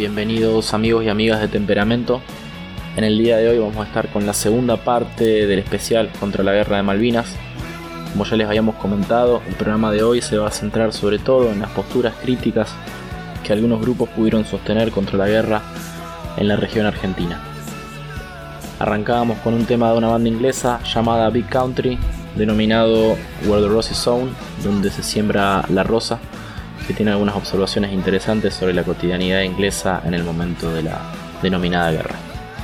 Bienvenidos amigos y amigas de Temperamento. En el día de hoy vamos a estar con la segunda parte del especial contra la Guerra de Malvinas. Como ya les habíamos comentado, el programa de hoy se va a centrar sobre todo en las posturas críticas que algunos grupos pudieron sostener contra la guerra en la región argentina. Arrancábamos con un tema de una banda inglesa llamada Big Country, denominado Where the Rose is Sown, donde se siembra la rosa, que tiene algunas observaciones interesantes sobre la cotidianidad inglesa en el momento de la denominada guerra.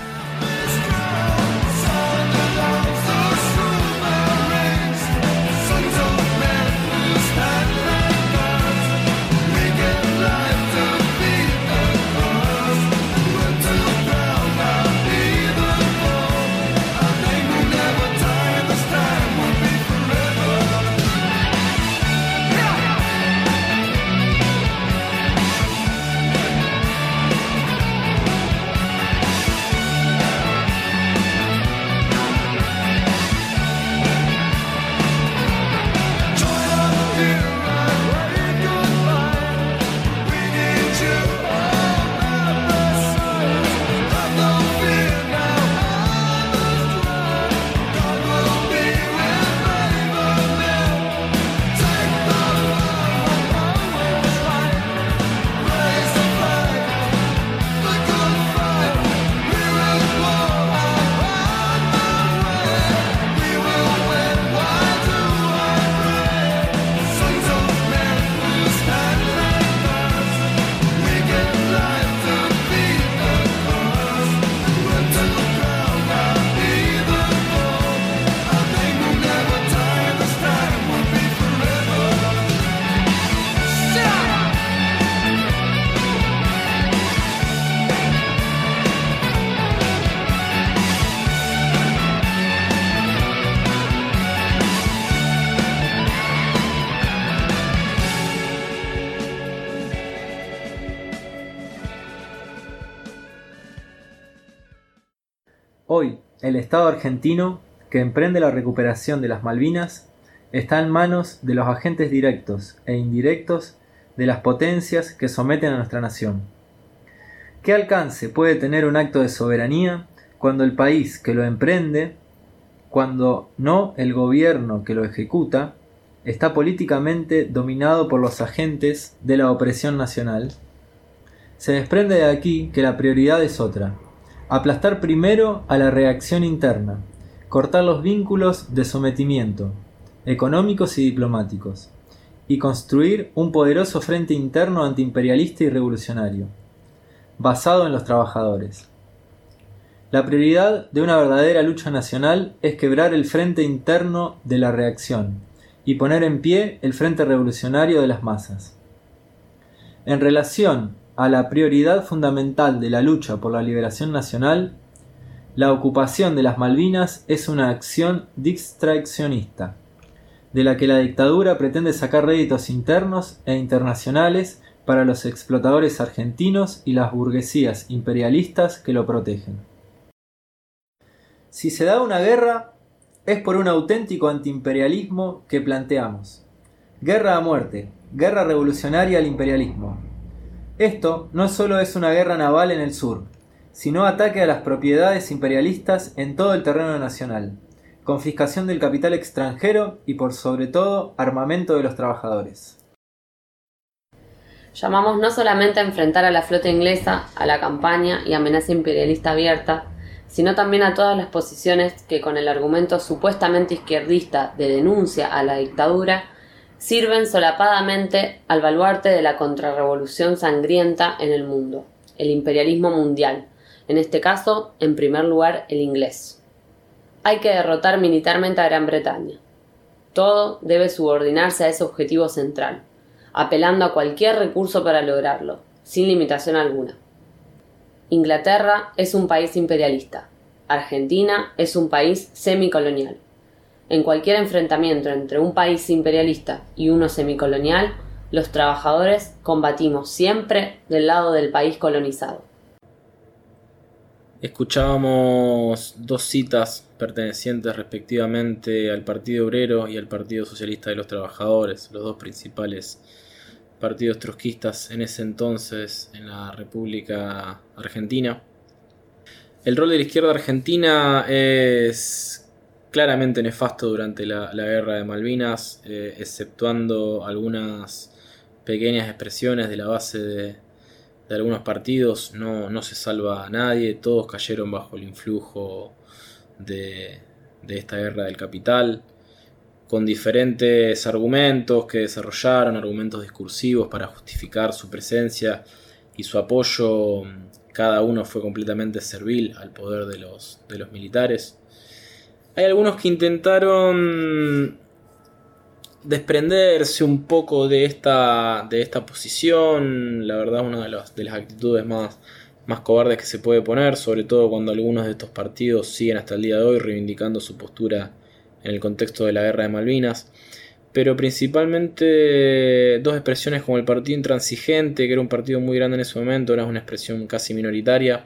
Hoy, el Estado argentino, que emprende la recuperación de las Malvinas, está en manos de los agentes directos e indirectos de las potencias que someten a nuestra nación. ¿Qué alcance puede tener un acto de soberanía cuando el país que lo emprende, cuando no el gobierno que lo ejecuta, está políticamente dominado por los agentes de la opresión nacional? Se desprende de aquí que la prioridad es otra: aplastar primero a la reacción interna, cortar los vínculos de sometimiento, económicos y diplomáticos, y construir un poderoso frente interno antiimperialista y revolucionario, basado en los trabajadores. La prioridad de una verdadera lucha nacional es quebrar el frente interno de la reacción y poner en pie el frente revolucionario de las masas. En relación a la prioridad fundamental de la lucha por la liberación nacional, la ocupación de las Malvinas es una acción distraccionista, de la que la dictadura pretende sacar réditos internos e internacionales para los explotadores argentinos y las burguesías imperialistas que lo protegen. Si se da una guerra, es por un auténtico antiimperialismo que planteamos. Guerra a muerte, guerra revolucionaria al imperialismo. Esto no solo es una guerra naval en el sur, sino ataque a las propiedades imperialistas en todo el terreno nacional, confiscación del capital extranjero y, por sobre todo, armamento de los trabajadores. Llamamos no solamente a enfrentar a la flota inglesa, a la campaña y amenaza imperialista abierta, sino también a todas las posiciones que, con el argumento supuestamente izquierdista de denuncia a la dictadura, sirven solapadamente al baluarte de la contrarrevolución sangrienta en el mundo, el imperialismo mundial, en este caso, en primer lugar, el inglés. Hay que derrotar militarmente a Gran Bretaña. Todo debe subordinarse a ese objetivo central, apelando a cualquier recurso para lograrlo, sin limitación alguna. Inglaterra es un país imperialista. Argentina es un país semicolonial. En cualquier enfrentamiento entre un país imperialista y uno semicolonial, los trabajadores combatimos siempre del lado del país colonizado. Escuchábamos dos citas pertenecientes respectivamente al Partido Obrero y al Partido Socialista de los Trabajadores, los dos principales partidos trotskistas en ese entonces en la República Argentina. El rol de la izquierda argentina es claramente nefasto durante la Guerra de Malvinas, exceptuando algunas pequeñas expresiones de la base de algunos partidos. No se salva a nadie, todos cayeron bajo el influjo de esta guerra del capital, con diferentes argumentos que desarrollaron, argumentos discursivos para justificar su presencia y su apoyo. Cada uno fue completamente servil al poder de los militares. Hay algunos que intentaron desprenderse un poco de esta posición. La verdad, una de las actitudes más cobardes que se puede poner, sobre todo cuando algunos de estos partidos siguen hasta el día de hoy reivindicando su postura en el contexto de la Guerra de Malvinas. Pero principalmente dos expresiones como el Partido Intransigente, que era un partido muy grande en ese momento, era una expresión casi minoritaria,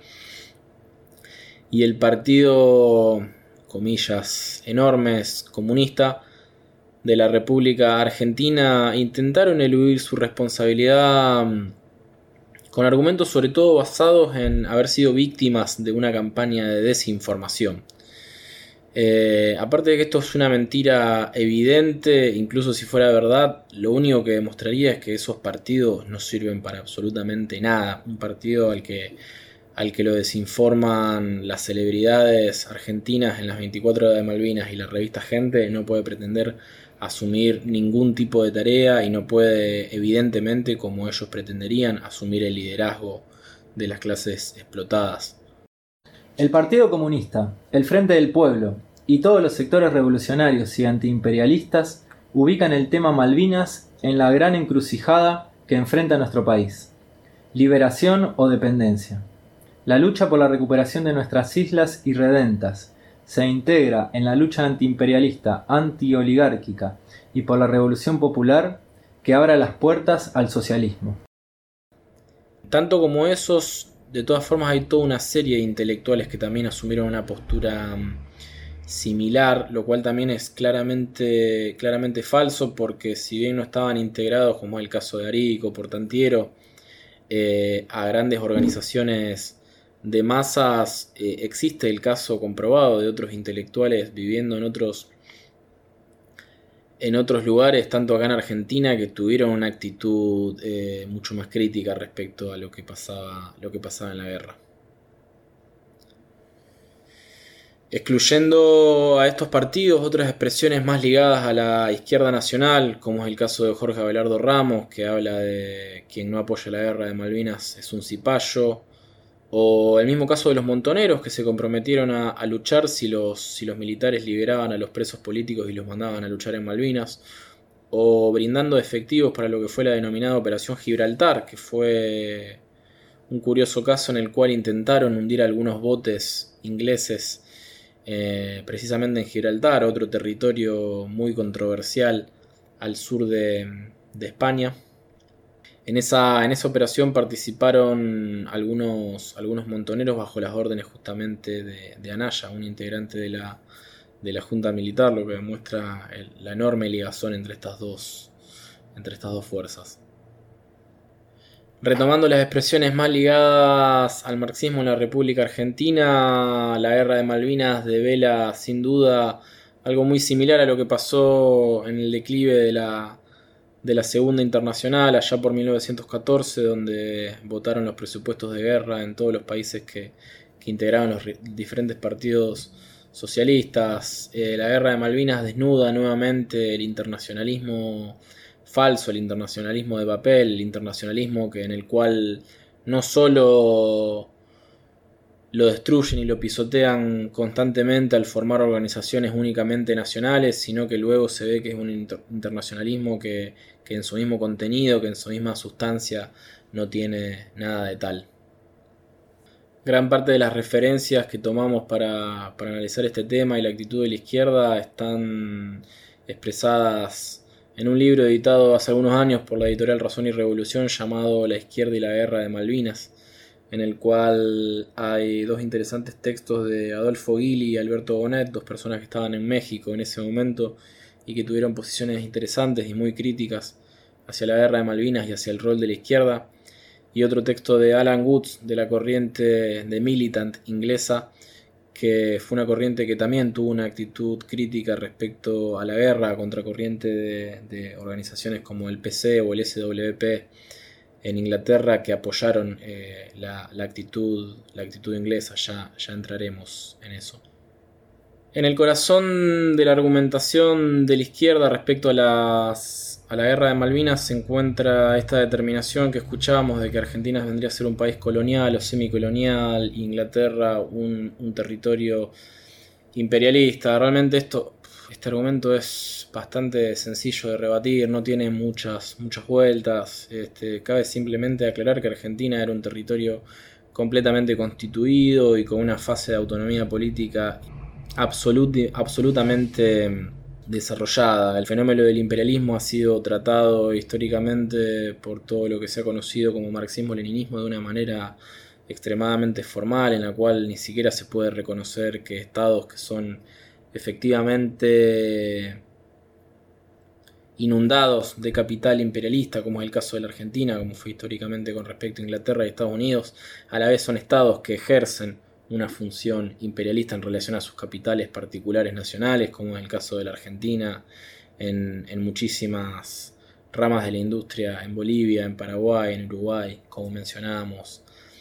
y el Partido, comillas enormes, comunista de la República Argentina, intentaron eludir su responsabilidad con argumentos sobre todo basados en haber sido víctimas de una campaña de desinformación. Aparte de que esto es una mentira evidente, incluso si fuera verdad, lo único que demostraría es que esos partidos no sirven para absolutamente nada. Un partido al que lo desinforman las celebridades argentinas en las 24 horas de Malvinas y la revista Gente no puede pretender asumir ningún tipo de tarea y no puede, evidentemente, como ellos pretenderían, asumir el liderazgo de las clases explotadas. El Partido Comunista, el Frente del Pueblo y todos los sectores revolucionarios y antiimperialistas ubican el tema Malvinas en la gran encrucijada que enfrenta nuestro país: liberación o dependencia. La lucha por la recuperación de nuestras islas irredentas se integra en la lucha antiimperialista, antioligárquica y por la revolución popular que abra las puertas al socialismo. Tanto como esos, de todas formas hay toda una serie de intelectuales que también asumieron una postura similar, lo cual también es claramente falso, porque si bien no estaban integrados, como es el caso de Arico, Portantiero, a grandes organizaciones de masas, existe el caso comprobado de otros intelectuales viviendo en otros lugares, tanto acá en Argentina, que tuvieron una actitud mucho más crítica respecto a lo que pasaba en la guerra. Excluyendo a estos partidos, otras expresiones más ligadas a la izquierda nacional, como es el caso de Jorge Abelardo Ramos, que habla de quien no apoya la guerra de Malvinas es un cipayo, o el mismo caso de los montoneros, que se comprometieron a luchar si los militares liberaban a los presos políticos y los mandaban a luchar en Malvinas, o brindando efectivos para lo que fue la denominada Operación Gibraltar, que fue un curioso caso en el cual intentaron hundir algunos botes ingleses precisamente en Gibraltar, otro territorio muy controversial al sur de España. En esa operación participaron algunos montoneros bajo las órdenes justamente de Anaya, un integrante de la Junta Militar, lo que demuestra la enorme ligazón entre estas dos fuerzas. Retomando las expresiones más ligadas al marxismo en la República Argentina, la guerra de Malvinas devela sin duda algo muy similar a lo que pasó en el declive de la Segunda Internacional allá por 1914, donde votaron los presupuestos de guerra en todos los países que integraban los diferentes partidos socialistas. La guerra de Malvinas desnuda nuevamente el internacionalismo falso, el internacionalismo de papel, el internacionalismo en el cual no solo lo destruyen y lo pisotean constantemente al formar organizaciones únicamente nacionales, sino que luego se ve que es un internacionalismo que en su mismo contenido, que en su misma sustancia no tiene nada de tal. Gran parte de las referencias que tomamos para analizar este tema y la actitud de la izquierda están expresadas en un libro editado hace algunos años por la editorial Razón y Revolución llamado La izquierda y la guerra de Malvinas, en el cual hay dos interesantes textos de Adolfo Guili y Alberto Bonet, dos personas que estaban en México en ese momento y que tuvieron posiciones interesantes y muy críticas hacia la guerra de Malvinas y hacia el rol de la izquierda, y otro texto de Alan Woods, de la corriente de Militant inglesa, que fue una corriente que también tuvo una actitud crítica respecto a la guerra, contracorriente de organizaciones como el PC o el SWP en Inglaterra, que apoyaron la actitud inglesa. Ya entraremos en eso. En el corazón de la argumentación de la izquierda respecto a la guerra de Malvinas se encuentra esta determinación que escuchábamos de que Argentina vendría a ser un país colonial o semicolonial, Inglaterra un territorio imperialista. Realmente este argumento es bastante sencillo de rebatir, no tiene muchas vueltas. Cabe simplemente aclarar que Argentina era un territorio completamente constituido y con una fase de autonomía política absolutamente desarrollada. El fenómeno del imperialismo ha sido tratado históricamente por todo lo que se ha conocido como marxismo-leninismo de una manera extremadamente formal, en la cual ni siquiera se puede reconocer que estados que son efectivamente inundados de capital imperialista, como es el caso de la Argentina, como fue históricamente con respecto a Inglaterra y Estados Unidos, a la vez son estados que ejercen una función imperialista en relación a sus capitales particulares nacionales, como es el caso de la Argentina en muchísimas ramas de la industria, en Bolivia, en Paraguay, en Uruguay, como mencionábamos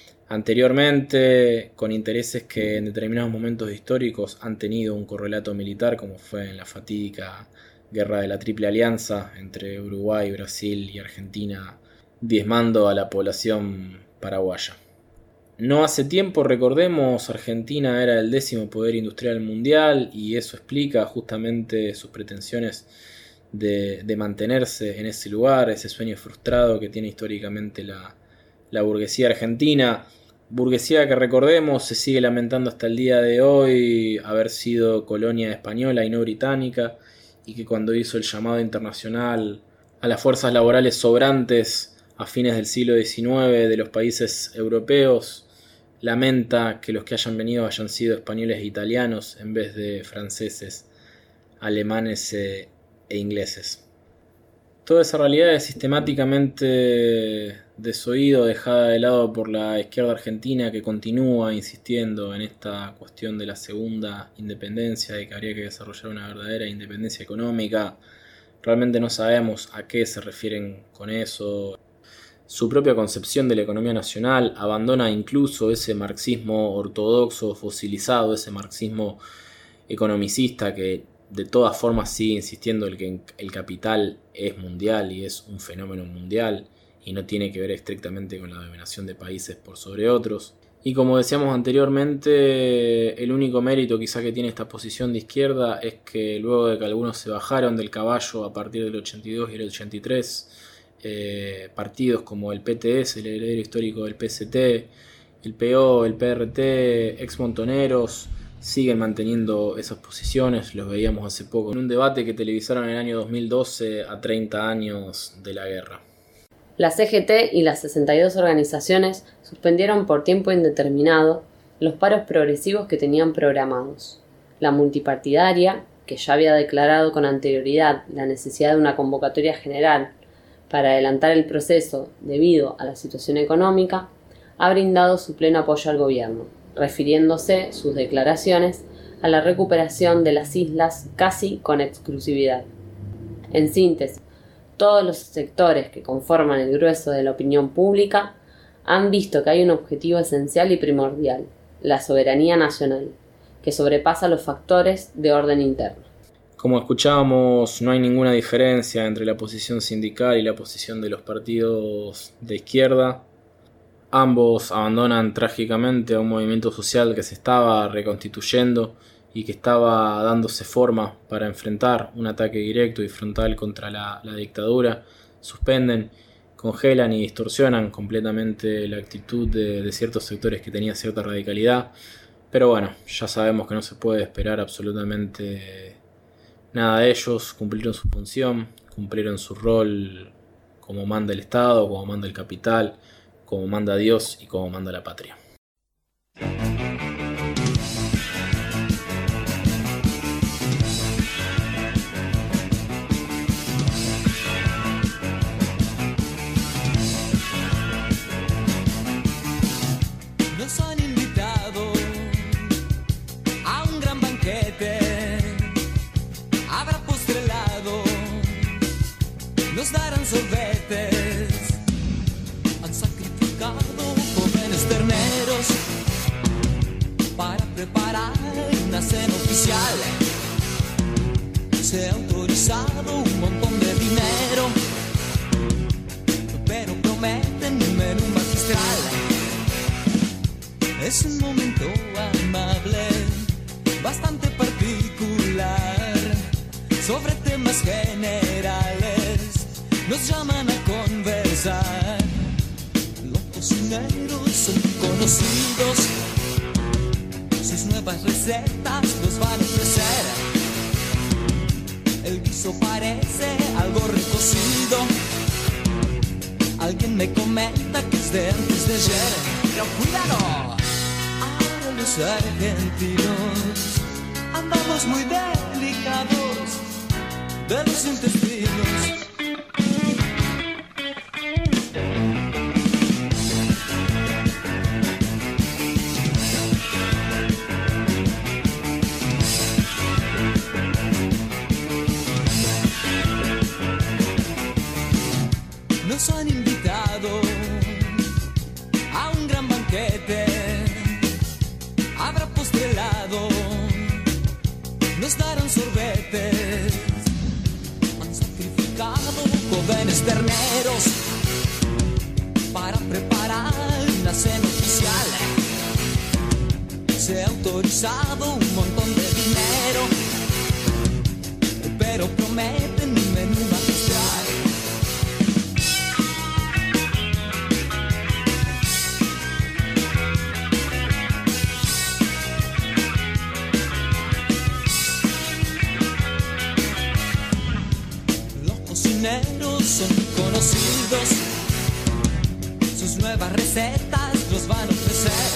anteriormente, con intereses que en determinados momentos históricos han tenido un correlato militar, como fue en la fatídica guerra de la Triple Alianza entre Uruguay, Brasil y Argentina, diezmando a la población paraguaya. No hace tiempo, recordemos, Argentina era el 10º poder industrial mundial y eso explica justamente sus pretensiones de mantenerse en ese lugar, ese sueño frustrado que tiene históricamente la burguesía argentina. Burguesía que, recordemos, se sigue lamentando hasta el día de hoy haber sido colonia española y no británica, y que cuando hizo el llamado internacional a las fuerzas laborales sobrantes a fines del siglo XIX de los países europeos, lamenta que los que hayan venido hayan sido españoles e italianos en vez de franceses, alemanes e ingleses. Toda esa realidad es sistemáticamente desoído, dejada de lado por la izquierda argentina, que continúa insistiendo en esta cuestión de la segunda independencia, de que habría que desarrollar una verdadera independencia económica. Realmente no sabemos a qué se refieren con eso. Su propia concepción de la economía nacional abandona incluso ese marxismo ortodoxo, fosilizado, ese marxismo economicista que de todas formas sigue insistiendo en que el capital es mundial y es un fenómeno mundial y no tiene que ver estrictamente con la dominación de países por sobre otros. Y como decíamos anteriormente, el único mérito quizá que tiene esta posición de izquierda es que luego de que algunos se bajaron del caballo a partir del 82 y el 83, partidos como el PTS, el heredero histórico del PST, el PO, el PRT, ex montoneros, siguen manteniendo esas posiciones. Los veíamos hace poco en un debate que televisaron en el año 2012 a 30 años de la guerra. La CGT y las 62 organizaciones suspendieron por tiempo indeterminado los paros progresivos que tenían programados. La multipartidaria, que ya había declarado con anterioridad la necesidad de una convocatoria general para adelantar el proceso debido a la situación económica, ha brindado su pleno apoyo al gobierno, refiriéndose sus declaraciones a la recuperación de las islas casi con exclusividad. En síntesis, todos los sectores que conforman el grueso de la opinión pública han visto que hay un objetivo esencial y primordial, la soberanía nacional, que sobrepasa los factores de orden interno. Como escuchábamos, no hay ninguna diferencia entre la posición sindical y la posición de los partidos de izquierda. Ambos abandonan trágicamente a un movimiento social que se estaba reconstituyendo y que estaba dándose forma para enfrentar un ataque directo y frontal contra la dictadura. Suspenden, congelan y distorsionan completamente la actitud de ciertos sectores que tenían cierta radicalidad. Pero bueno, ya sabemos que no se puede esperar absolutamente nada de ellos. Cumplieron su función, cumplieron su rol como manda el Estado, como manda el capital, como manda Dios y como manda la patria. nos darán sorbetes. Han sacrificado jóvenes terneros para preparar una cena oficial. Se ha autorizado un montón de dinero, pero prometen un menú magistral. Es un momento amable, bastante particular, sobre temas generales nos llaman a conversar. Los cocineros son conocidos, sus nuevas recetas nos van a ofrecer. El guiso parece algo recocido, alguien me comenta que es de antes de ayer. Pero cuidado, ahora los argentinos andamos muy delicados de los intestinos. Nos han invitado a un gran banquete, habrá postre helado, nos darán sorbetes. Han sacrificado jóvenes terneros para preparar una cena oficial. Se ha autorizado un montón de dinero, pero prometen un menú magistral. Son conocidos, sus nuevas recetas nos van a ofrecer.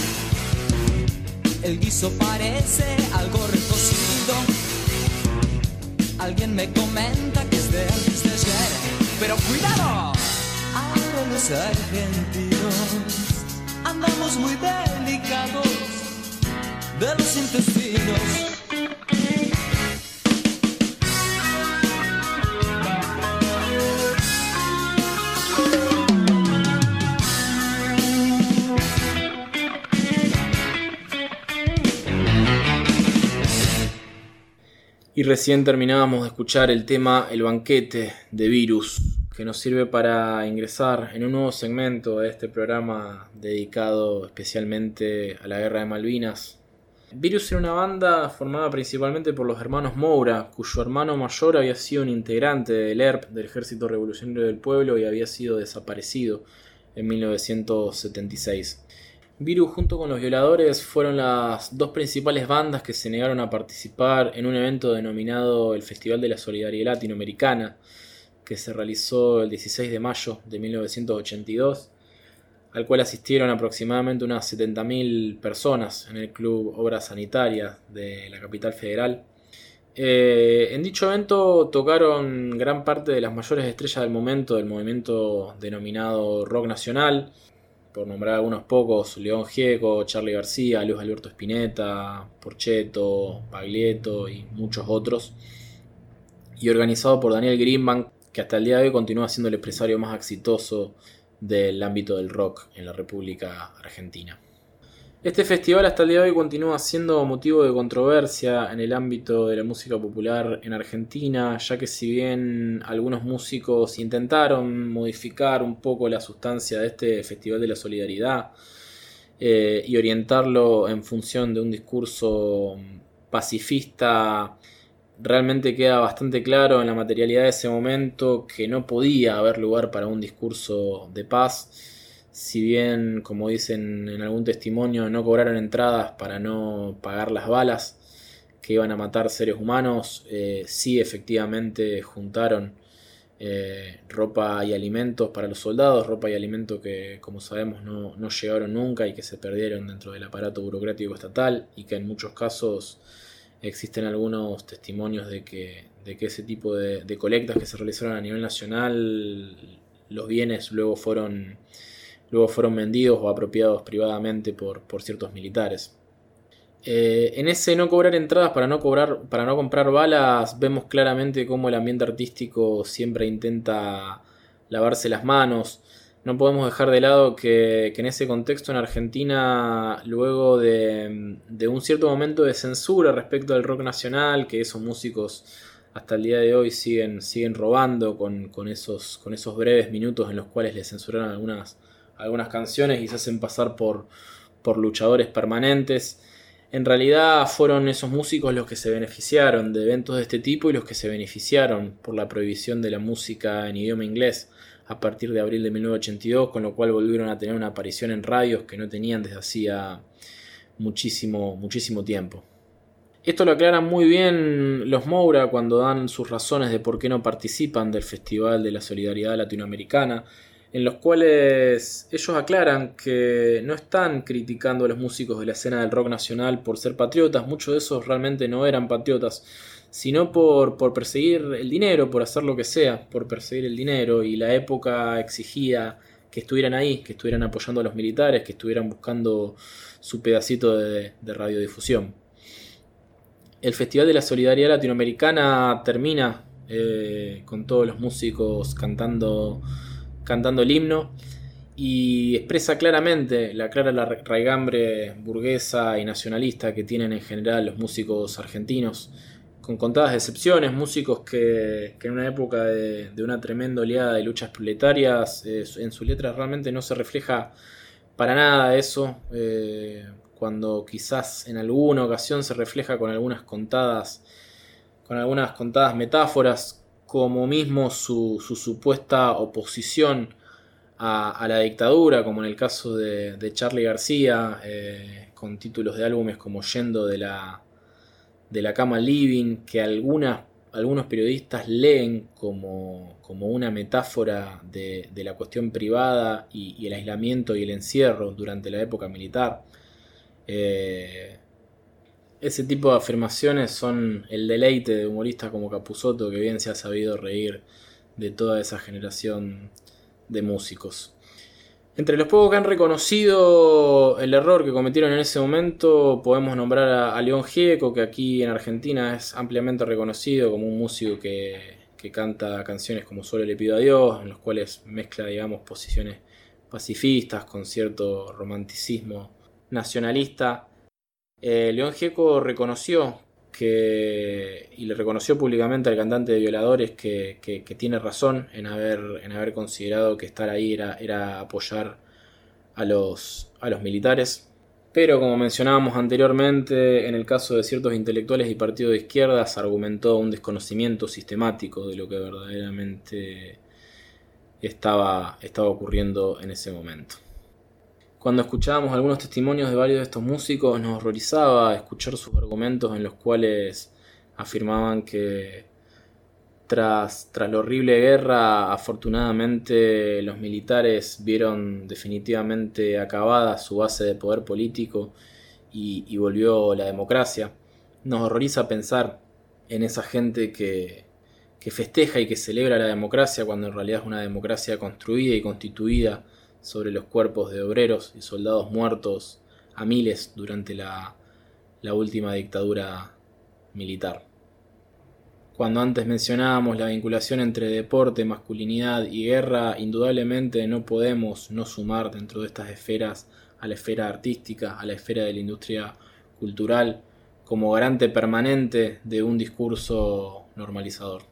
El guiso parece algo recocido, alguien me comenta que es de antes de ayer. Pero cuidado, ahora los argentinos andamos muy delicados de los intestinos. Y recién terminábamos de escuchar el tema El Banquete de Virus, que nos sirve para ingresar en un nuevo segmento de este programa dedicado especialmente a la Guerra de Malvinas. Virus era una banda formada principalmente por los hermanos Moura, cuyo hermano mayor había sido un integrante del ERP, del Ejército Revolucionario del Pueblo, y había sido desaparecido en 1976. Virus junto con Los Violadores fueron las dos principales bandas que se negaron a participar en un evento denominado el Festival de la Solidaridad Latinoamericana, que se realizó el 16 de mayo de 1982, al cual asistieron aproximadamente unas 70.000 personas en el Club Obra Sanitaria de la capital federal. En dicho evento tocaron gran parte de las mayores estrellas del momento del movimiento denominado rock nacional, por nombrar algunos pocos: León Gieco, Charly García, Luis Alberto Spinetta, Porchetto, Baglietto y muchos otros, y organizado por Daniel Greenbank, que hasta el día de hoy continúa siendo el empresario más exitoso del ámbito del rock en la República Argentina. Este festival hasta el día de hoy continúa siendo motivo de controversia en el ámbito de la música popular en Argentina, ya que si bien algunos músicos intentaron modificar un poco la sustancia de este Festival de la Solidaridad y orientarlo en función de un discurso pacifista, realmente queda bastante claro en la materialidad de ese momento que no podía haber lugar para un discurso de paz. Si bien, como dicen en algún testimonio, no cobraron entradas para no pagar las balas que iban a matar seres humanos, sí efectivamente juntaron ropa y alimentos para los soldados, ropa y alimentos que, como sabemos, no llegaron nunca y que se perdieron dentro del aparato burocrático estatal, y que en muchos casos existen algunos testimonios de que ese tipo de colectas que se realizaron a nivel nacional, los bienes luego fueron vendidos o apropiados privadamente por ciertos militares. En ese no cobrar entradas para no comprar balas, vemos claramente cómo el ambiente artístico siempre intenta lavarse las manos. No podemos dejar de lado que en ese contexto en Argentina, luego de un cierto momento de censura respecto al rock nacional, que esos músicos hasta el día de hoy siguen robando con esos breves minutos en los cuales les censuraron algunas canciones y se hacen pasar por luchadores permanentes. En realidad fueron esos músicos los que se beneficiaron de eventos de este tipo y los que se beneficiaron por la prohibición de la música en idioma inglés a partir de abril de 1982, con lo cual volvieron a tener una aparición en radios que no tenían desde hacía muchísimo tiempo. Esto lo aclaran muy bien los Moura cuando dan sus razones de por qué no participan del Festival de la Solidaridad Latinoamericana, en los cuales ellos aclaran que no están criticando a los músicos de la escena del rock nacional por ser patriotas, muchos de esos realmente no eran patriotas, sino por perseguir el dinero, por hacer lo que sea, por perseguir el dinero, y la época exigía que estuvieran ahí, que estuvieran apoyando a los militares, que estuvieran buscando su pedacito de radiodifusión. El Festival de la Solidaridad Latinoamericana termina con todos los músicos cantando el himno y expresa claramente la raigambre burguesa y nacionalista que tienen en general los músicos argentinos, con contadas excepciones, músicos que en una época de una tremenda oleada de luchas proletarias, en sus letras realmente no se refleja para nada eso, cuando quizás en alguna ocasión se refleja con algunas contadas metáforas, como mismo su supuesta oposición a la dictadura, como en el caso de Charly García, con títulos de álbumes como Yendo de la cama al living, que algunos periodistas leen como una metáfora de la cuestión privada y el aislamiento y el encierro durante la época militar. Ese tipo de afirmaciones son el deleite de humoristas como Capusotto, que bien se ha sabido reír de toda esa generación de músicos. Entre los pocos que han reconocido el error que cometieron en ese momento, podemos nombrar a León Gieco, que aquí en Argentina es ampliamente reconocido como un músico que canta canciones como Solo le pido a Dios, en los cuales mezcla, digamos, posiciones pacifistas con cierto romanticismo nacionalista. León Gieco reconoció y le reconoció públicamente al cantante de Violadores que tiene razón en haber considerado que estar ahí era apoyar a los militares. Pero como mencionábamos anteriormente, en el caso de ciertos intelectuales y partidos de izquierdas, argumentó un desconocimiento sistemático de lo que verdaderamente estaba ocurriendo en ese momento. Cuando escuchábamos algunos testimonios de varios de estos músicos, nos horrorizaba escuchar sus argumentos en los cuales afirmaban que tras la horrible guerra, afortunadamente los militares vieron definitivamente acabada su base de poder político y volvió la democracia. Nos horroriza pensar en esa gente que festeja y que celebra la democracia cuando en realidad es una democracia construida y constituida sobre los cuerpos de obreros y soldados muertos a miles durante la última dictadura militar. Cuando antes mencionábamos la vinculación entre deporte, masculinidad y guerra, indudablemente no podemos no sumar dentro de estas esferas a la esfera artística, a la esfera de la industria cultural, como garante permanente de un discurso normalizador.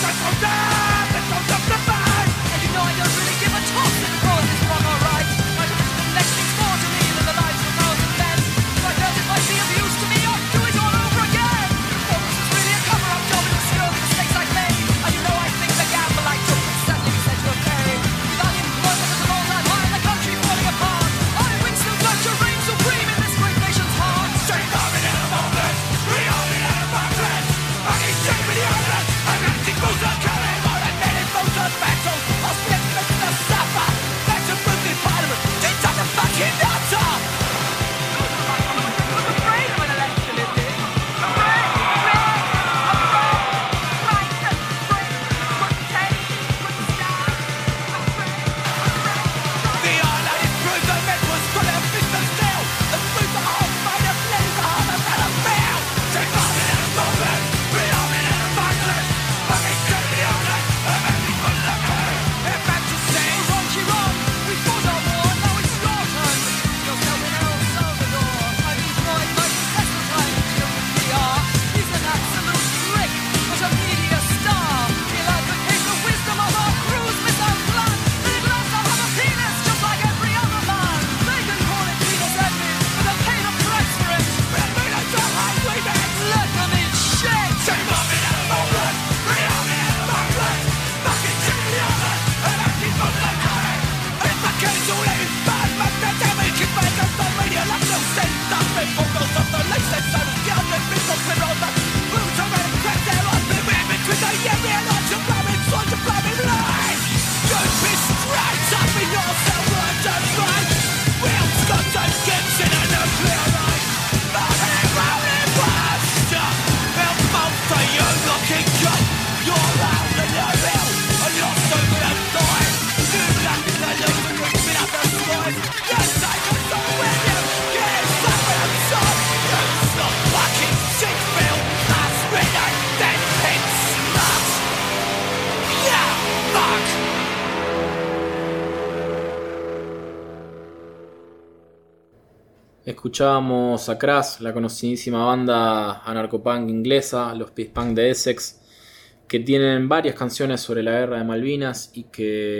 Escuchábamos a Crass, la conocidísima banda anarcopunk inglesa, los Peace Punk de Essex, que tienen varias canciones sobre la guerra de Malvinas y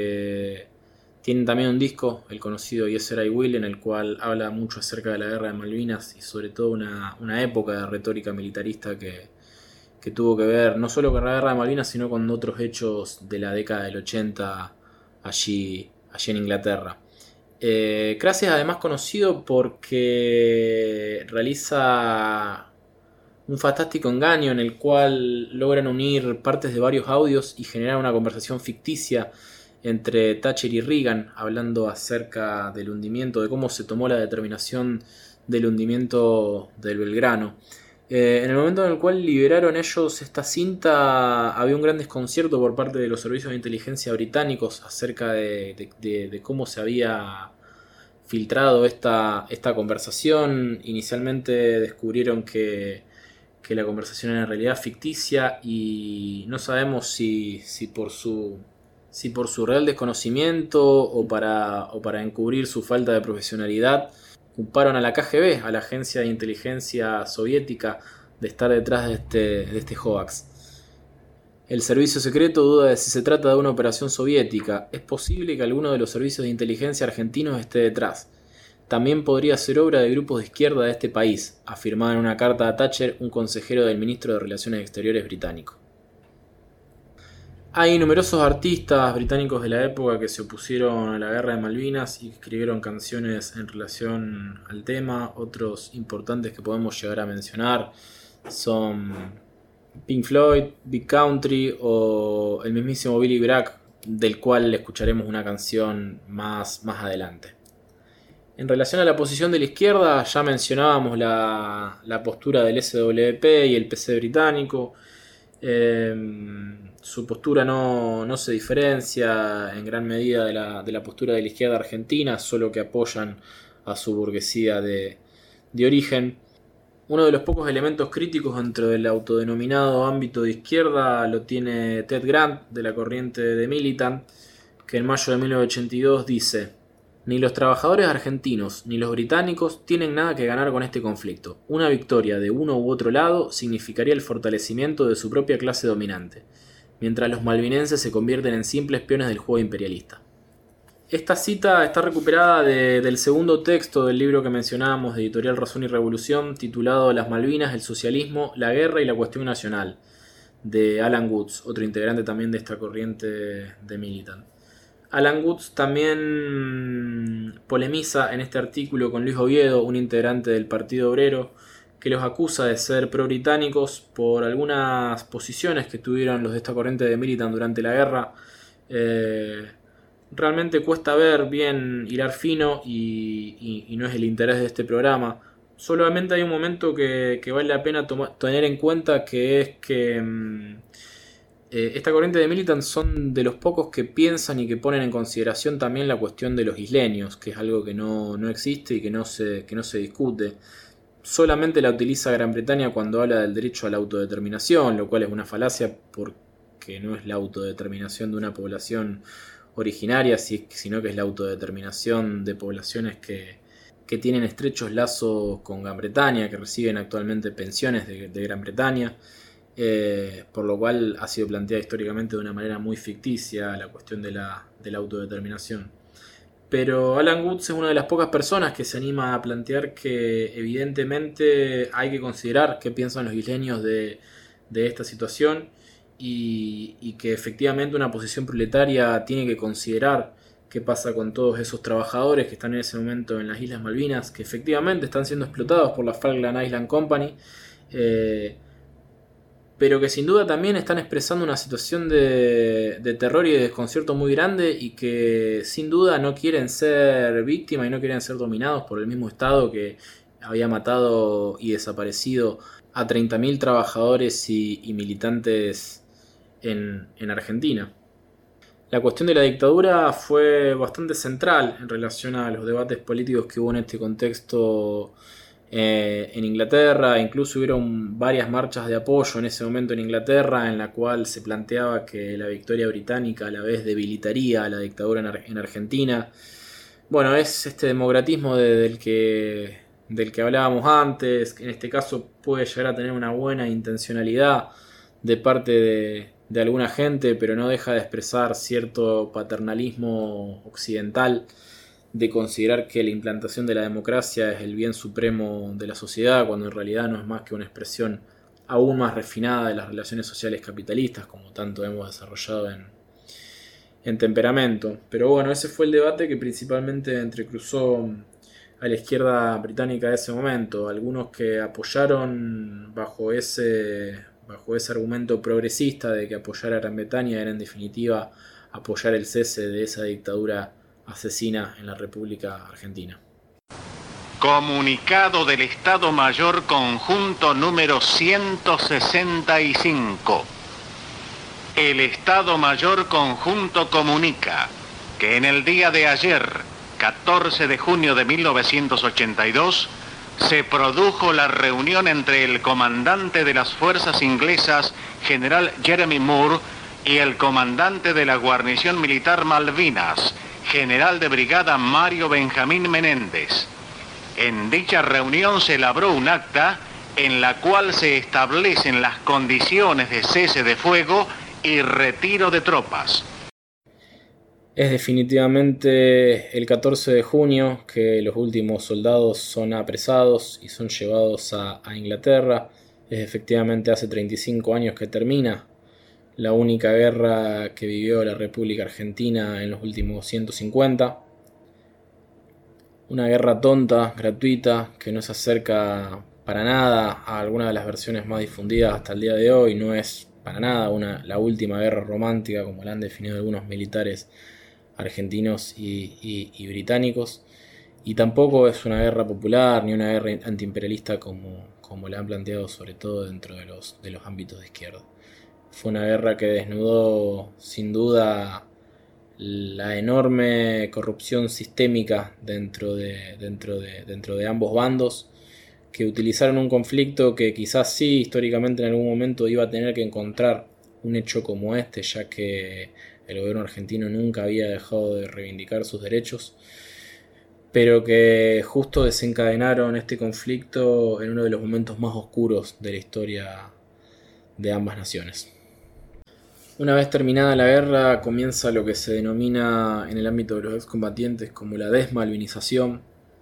que tienen también un disco, el conocido Yes Sir I Will, en el cual habla mucho acerca de la guerra de Malvinas y sobre todo una época de retórica militarista que tuvo que ver no solo con la guerra de Malvinas, sino con otros hechos de la década del 80 allí en Inglaterra. Crass es además conocido porque realiza un fantástico engaño en el cual logran unir partes de varios audios y generar una conversación ficticia entre Thatcher y Reagan, hablando acerca del hundimiento, de cómo se tomó la determinación del hundimiento del Belgrano. En el momento en el cual liberaron ellos esta cinta, había un gran desconcierto por parte de los servicios de inteligencia británicos acerca de cómo se había filtrado esta conversación. Inicialmente descubrieron que la conversación era en realidad ficticia y no sabemos si por su real desconocimiento o para encubrir su falta de profesionalidad, culparon a la KGB, a la agencia de inteligencia soviética, de estar detrás de este hoax. El servicio secreto duda de si se trata de una operación soviética. Es posible que alguno de los servicios de inteligencia argentinos esté detrás. También podría ser obra de grupos de izquierda de este país, afirmaba en una carta a Thatcher un consejero del ministro de Relaciones Exteriores británico. Hay numerosos artistas británicos de la época que se opusieron a la guerra de Malvinas y que escribieron canciones en relación al tema. Otros importantes que podemos llegar a mencionar son Pink Floyd, Big Country o el mismísimo Billy Bragg, del cual escucharemos una canción más adelante. En relación a la posición de la izquierda, ya mencionábamos la postura del SWP y el PC británico. Su postura no se diferencia en gran medida de la postura de la izquierda argentina, solo que apoyan a su burguesía de origen. Uno de los pocos elementos críticos dentro del autodenominado ámbito de izquierda lo tiene Ted Grant, de la corriente de Militant, que en mayo de 1982 dice: "Ni los trabajadores argentinos ni los británicos tienen nada que ganar con este conflicto. Una victoria de uno u otro lado significaría el fortalecimiento de su propia clase dominante. mientras los malvinenses se convierten en simples peones del juego imperialista. Esta cita está recuperada del segundo texto del libro que mencionábamos de Editorial Razón y Revolución, titulado Las Malvinas, el socialismo, la guerra y la cuestión nacional, de Alan Woods, otro integrante también de esta corriente de Militant. Alan Woods también polemiza en este artículo con Luis Oviedo, un integrante del Partido Obrero, que los acusa de ser pro-británicos por algunas posiciones que tuvieron los de esta corriente de Militant durante la guerra. Realmente cuesta ver bien, hilar fino, y no es el interés de este programa. Solamente hay un momento que vale la pena tener en cuenta, que es que esta corriente de Militant son de los pocos que piensan y que ponen en consideración también la cuestión de los isleños, que es algo que no existe y que no se discute. Solamente la utiliza Gran Bretaña cuando habla del derecho a la autodeterminación, lo cual es una falacia porque no es la autodeterminación de una población originaria, sino que es la autodeterminación de poblaciones que tienen estrechos lazos con Gran Bretaña, que reciben actualmente pensiones de Gran Bretaña, por lo cual ha sido planteada históricamente de una manera muy ficticia la cuestión de la autodeterminación. Pero Alan Woods es una de las pocas personas que se anima a plantear que evidentemente hay que considerar qué piensan los isleños de esta situación, y que efectivamente una posición proletaria tiene que considerar qué pasa con todos esos trabajadores que están en ese momento en las Islas Malvinas, que efectivamente están siendo explotados por la Falkland Island Company, pero que sin duda también están expresando una situación de terror y de desconcierto muy grande, y que sin duda no quieren ser víctimas y no quieren ser dominados por el mismo Estado que había matado y desaparecido a 30.000 trabajadores y militantes en Argentina. La cuestión de la dictadura fue bastante central en relación a los debates políticos que hubo en este contexto en Inglaterra. Incluso hubieron varias marchas de apoyo en ese momento en Inglaterra, en la cual se planteaba que la victoria británica a la vez debilitaría a la dictadura en Argentina. Bueno, es este democratismo del que hablábamos antes, que en este caso puede llegar a tener una buena intencionalidad de parte de alguna gente, pero no deja de expresar cierto paternalismo occidental de considerar que la implantación de la democracia es el bien supremo de la sociedad, cuando en realidad no es más que una expresión aún más refinada de las relaciones sociales capitalistas, como tanto hemos desarrollado en Temperamento. Pero bueno, ese fue el debate que principalmente entrecruzó a la izquierda británica de ese momento. Algunos que apoyaron bajo ese argumento progresista de que apoyar a Gran Bretaña era en definitiva apoyar el cese de esa dictadura asesina en la República Argentina. Comunicado del Estado Mayor Conjunto número 165. El Estado Mayor Conjunto comunica que en el día de ayer, 14 de junio de 1982, se produjo la reunión entre el comandante de las fuerzas inglesas, general Jeremy Moore, y el comandante de la guarnición militar Malvinas, general de brigada Mario Benjamín Menéndez. En dicha reunión se elaboró un acta en la cual se establecen las condiciones de cese de fuego y retiro de tropas. Es definitivamente el 14 de junio que los últimos soldados son apresados y son llevados a Inglaterra. Es efectivamente hace 35 años que termina la única guerra que vivió la República Argentina en los últimos 150. Una guerra tonta, gratuita, que no se acerca para nada a alguna de las versiones más difundidas hasta el día de hoy. No es para nada la última guerra romántica, como la han definido algunos militares argentinos y británicos, y tampoco es una guerra popular ni una guerra antiimperialista como la han planteado sobre todo dentro de los ámbitos de izquierda. Fue una guerra que desnudó sin duda la enorme corrupción sistémica dentro de ambos bandos, que utilizaron un conflicto que quizás sí históricamente en algún momento iba a tener que encontrar un hecho como este, ya que el gobierno argentino nunca había dejado de reivindicar sus derechos, pero que justo desencadenaron este conflicto en uno de los momentos más oscuros de la historia de ambas naciones. Una vez terminada la guerra comienza lo que se denomina en el ámbito de los excombatientes como la desmalvinización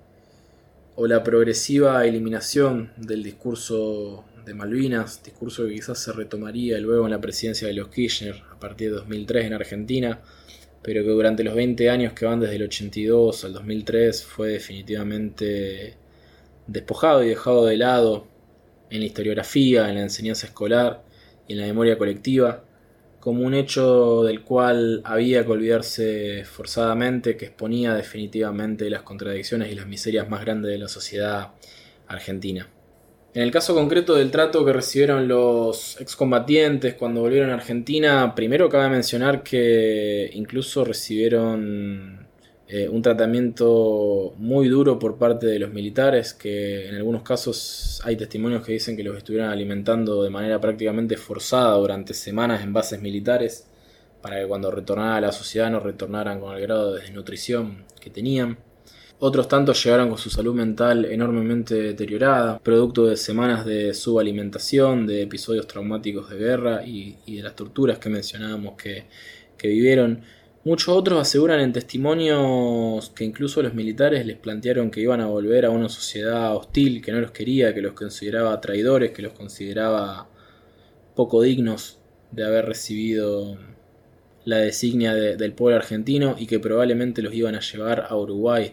o la progresiva eliminación del discurso de Malvinas, discurso que quizás se retomaría luego en la presidencia de los Kirchner a partir de 2003 en Argentina, pero que durante los 20 años que van desde el 82 al 2003 fue definitivamente despojado y dejado de lado en la historiografía, en la enseñanza escolar y en la memoria colectiva, como un hecho del cual había que olvidarse forzadamente, que exponía definitivamente las contradicciones y las miserias más grandes de la sociedad argentina. En el caso concreto del trato que recibieron los excombatientes cuando volvieron a Argentina, primero cabe mencionar que incluso recibieron un tratamiento muy duro por parte de los militares, que en algunos casos hay testimonios que dicen que los estuvieron alimentando de manera prácticamente forzada durante semanas en bases militares, para que cuando retornaran a la sociedad no retornaran con el grado de desnutrición que tenían. Otros tantos llegaron con su salud mental enormemente deteriorada, producto de semanas de subalimentación, de episodios traumáticos de guerra y de las torturas que mencionábamos que vivieron. Muchos otros aseguran en testimonios que incluso los militares les plantearon que iban a volver a una sociedad hostil, que no los quería, que los consideraba traidores, que los consideraba poco dignos de haber recibido la designia del pueblo argentino y que probablemente los iban a llevar a Uruguay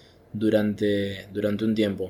durante un tiempo.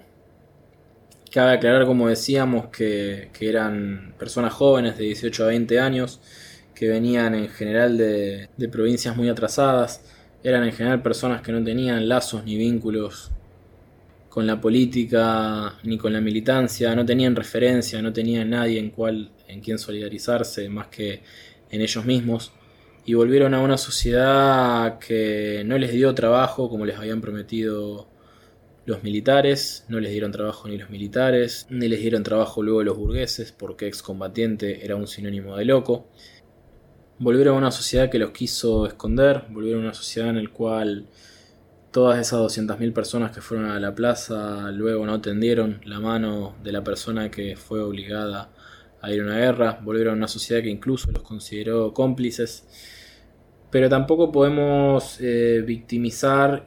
Cabe aclarar, como decíamos, que eran personas jóvenes de 18 a 20 años, que venían en general de provincias muy atrasadas, eran en general personas que no tenían lazos ni vínculos con la política ni con la militancia, no tenían referencia, no tenían nadie en quien solidarizarse más que en ellos mismos, y volvieron a una sociedad que no les dio trabajo como les habían prometido los militares, no les dieron trabajo ni los militares, ni les dieron trabajo luego los burgueses, porque excombatiente era un sinónimo de loco. Volvieron a una sociedad que los quiso esconder, volvieron a una sociedad en la cual todas esas 200.000 personas que fueron a la plaza luego no tendieron la mano de la persona que fue obligada a ir a una guerra, volvieron a una sociedad que incluso los consideró cómplices. Pero tampoco podemos victimizar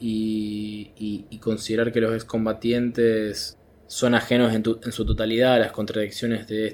y considerar que los excombatientes son ajenos en su totalidad a las contradicciones de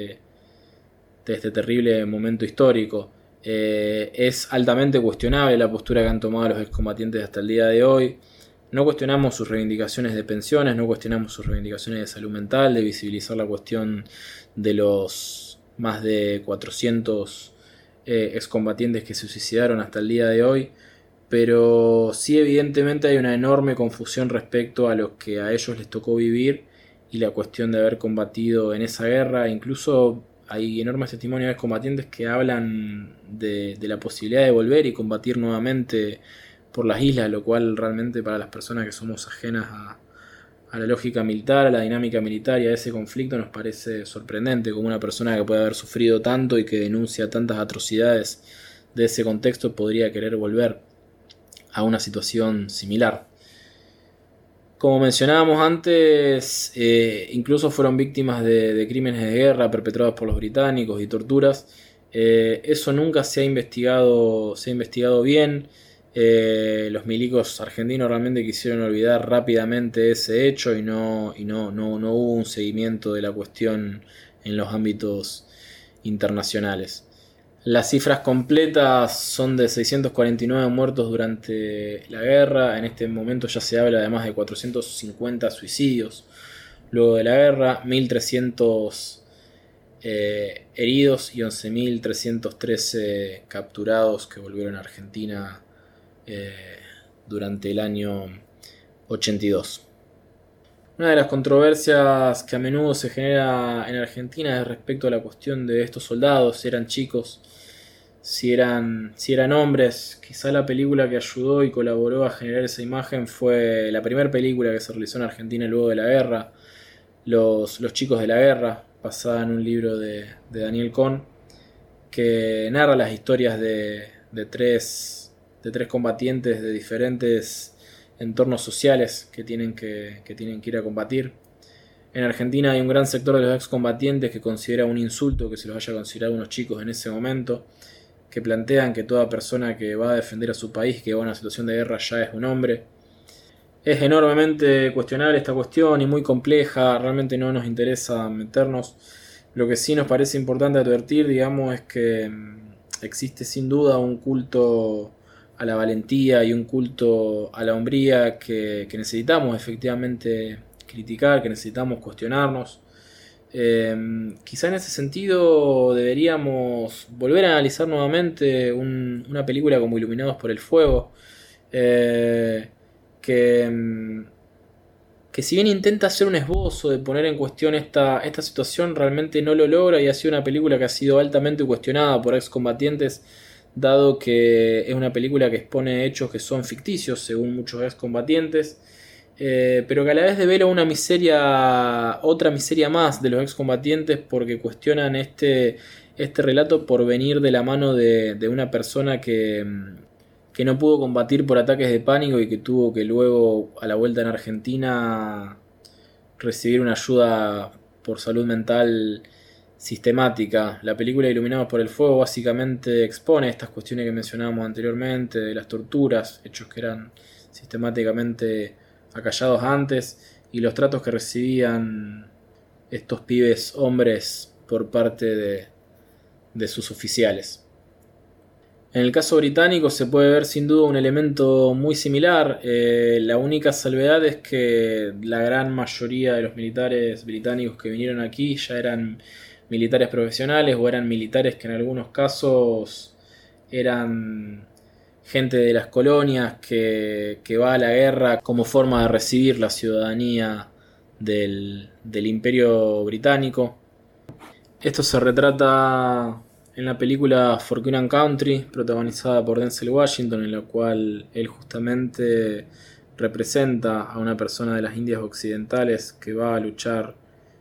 este terrible momento histórico. Es altamente cuestionable la postura que han tomado los excombatientes hasta el día de hoy. No cuestionamos sus reivindicaciones de pensiones, no cuestionamos sus reivindicaciones de salud mental, de visibilizar la cuestión de los más de 400 excombatientes que se suicidaron hasta el día de hoy, pero sí evidentemente hay una enorme confusión respecto a lo que a ellos les tocó vivir y la cuestión de haber combatido en esa guerra. Incluso hay enormes testimonios de excombatientes que hablan de la posibilidad de volver y combatir nuevamente por las islas, lo cual realmente para las personas que somos ajenas a la lógica militar, a la dinámica militar y a ese conflicto nos parece sorprendente, como una persona que puede haber sufrido tanto y que denuncia tantas atrocidades de ese contexto podría querer volver a una situación similar. Como mencionábamos antes, incluso fueron víctimas de crímenes de guerra perpetrados por los británicos y torturas. Eso nunca se ha investigado bien. Los milicos argentinos realmente quisieron olvidar rápidamente ese hecho y no hubo un seguimiento de la cuestión en los ámbitos internacionales. Las cifras completas son de 649 muertos durante la guerra. En este momento ya se habla de más de 450 suicidios luego de la guerra, 1.300 heridos y 11.313 capturados que volvieron a Argentina durante el año 82. Una de las controversias que a menudo se genera en Argentina es respecto a la cuestión de estos soldados, si eran chicos, si eran hombres. Quizá la película que ayudó y colaboró a generar esa imagen fue la primera película que se realizó en Argentina luego de la guerra, Los chicos de la guerra, basada en un libro de Daniel Cohn, que narra las historias de tres combatientes de diferentes entornos sociales que tienen que ir a combatir. En Argentina hay un gran sector de los excombatientes que considera un insulto que se los haya considerado unos chicos en ese momento, que plantean que toda persona que va a defender a su país, que va a una situación de guerra, ya es un hombre. Es enormemente cuestionable esta cuestión y muy compleja, realmente no nos interesa meternos. Lo que sí nos parece importante advertir, digamos, es que existe sin duda un culto a la valentía y un culto a la hombría que necesitamos efectivamente criticar, que necesitamos cuestionarnos. Quizá en ese sentido deberíamos volver a analizar nuevamente una película como Iluminados por el Fuego, que si bien intenta hacer un esbozo de poner en cuestión esta situación, realmente no lo logra, y ha sido una película que ha sido altamente cuestionada por excombatientes, dado que es una película que expone hechos que son ficticios según muchos excombatientes, pero que a la vez devela otra miseria más de los excombatientes, porque cuestionan este relato por venir de la mano de una persona que no pudo combatir por ataques de pánico y que tuvo que luego, a la vuelta en Argentina, recibir una ayuda por salud mental sistemática. La película Iluminados por el Fuego básicamente expone estas cuestiones que mencionábamos anteriormente, de las torturas, hechos que eran sistemáticamente acallados antes, y los tratos que recibían estos pibes hombres por parte de sus oficiales. En el caso británico se puede ver sin duda un elemento muy similar. La única salvedad es que la gran mayoría de los militares británicos que vinieron aquí ya eran militares profesionales, o eran militares que en algunos casos eran gente de las colonias que va a la guerra como forma de recibir la ciudadanía del Imperio Británico. Esto se retrata en la película For Queen and Country, protagonizada por Denzel Washington, en la cual él justamente representa a una persona de las Indias Occidentales que va a luchar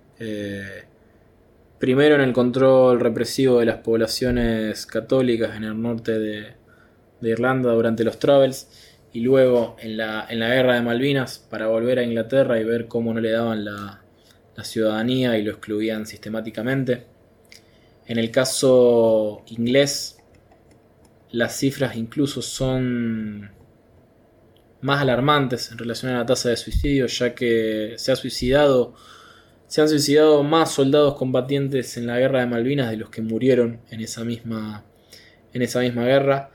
primero en el control represivo de las poblaciones católicas en el norte de Irlanda durante los Troubles, y luego en la guerra de Malvinas para volver a Inglaterra y ver cómo no le daban la ciudadanía y lo excluían sistemáticamente. En el caso inglés, las cifras incluso son más alarmantes en relación a la tasa de suicidio, ya que se han suicidado más soldados combatientes en la guerra de Malvinas de los que murieron en esa misma guerra.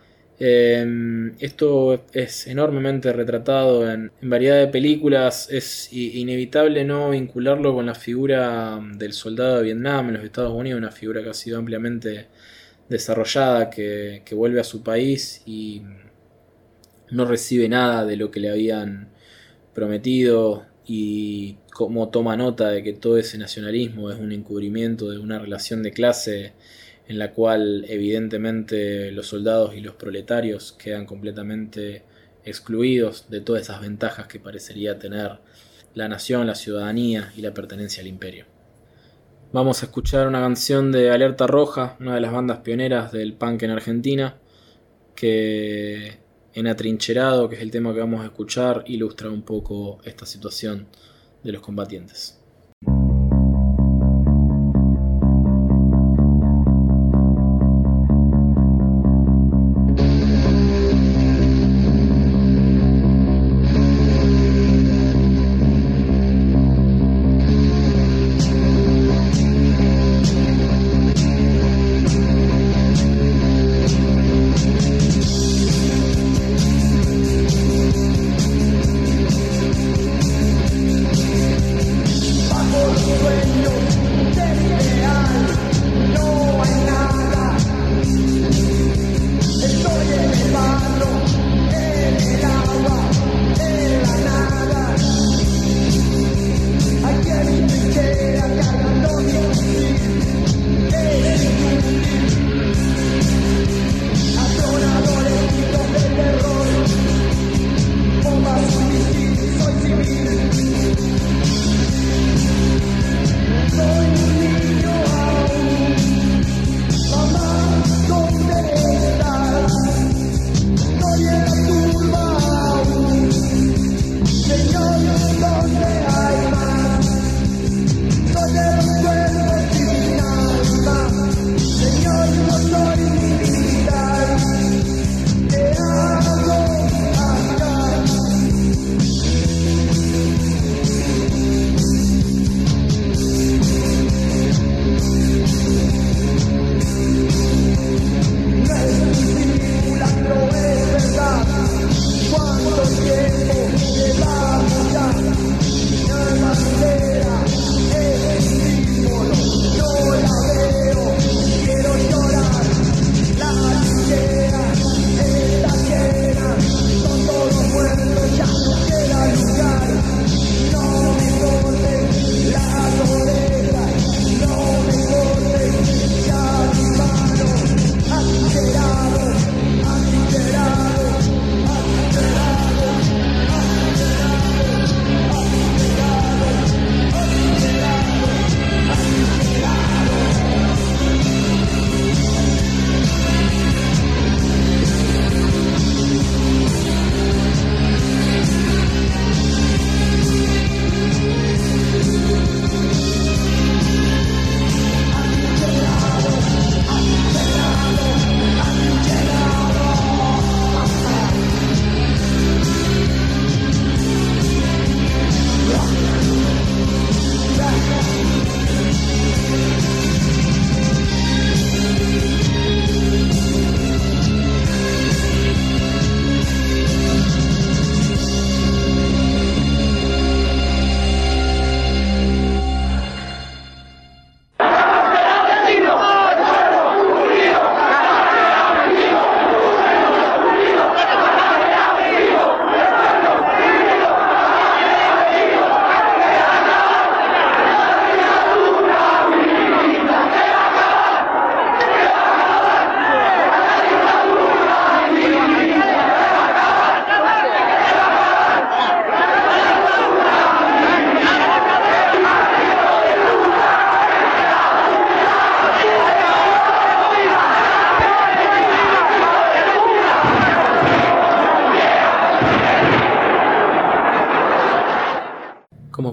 Esto es enormemente retratado en variedad de películas. Es inevitable no vincularlo con la figura del soldado de Vietnam en los Estados Unidos, una figura que ha sido ampliamente desarrollada, que vuelve a su país y no recibe nada de lo que le habían prometido, y como toma nota de que todo ese nacionalismo es un encubrimiento de una relación de clase en la cual evidentemente los soldados y los proletarios quedan completamente excluidos de todas esas ventajas que parecería tener la nación, la ciudadanía y la pertenencia al imperio. Vamos a escuchar una canción de Alerta Roja, una de las bandas pioneras del punk en Argentina, que en Atrincherado, que es el tema que vamos a escuchar, ilustra un poco esta situación de los combatientes.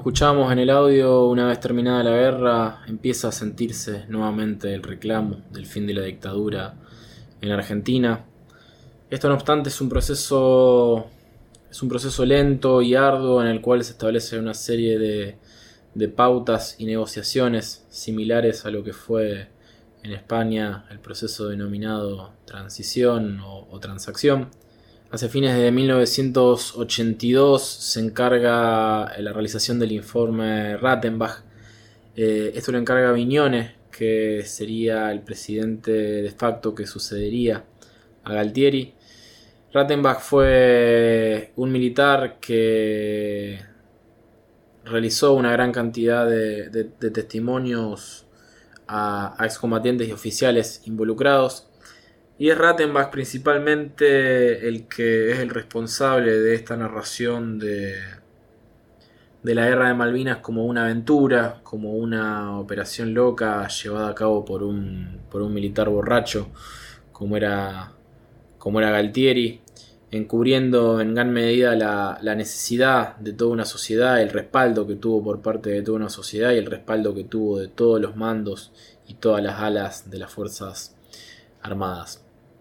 escuchábamos en el audio, una vez terminada la guerra, empieza a sentirse nuevamente el reclamo del fin de la dictadura en Argentina. Esto, no obstante, es un proceso lento y arduo en el cual se establece una serie de pautas y negociaciones similares a lo que fue en España el proceso denominado transición o transacción. Hacia fines de 1982 se encarga la realización del informe Rattenbach. Esto lo encarga Viñones, que sería el presidente de facto que sucedería a Galtieri. Rattenbach fue un militar que realizó una gran cantidad de testimonios a excombatientes y oficiales involucrados. Y es Rattenbach principalmente el que es el responsable de esta narración de la guerra de Malvinas como una aventura, como una operación loca llevada a cabo por un militar borracho, como era Galtieri, encubriendo en gran medida la necesidad de toda una sociedad, el respaldo que tuvo por parte de toda una sociedad y el respaldo que tuvo de todos los mandos y todas las alas de las Fuerzas Armadas.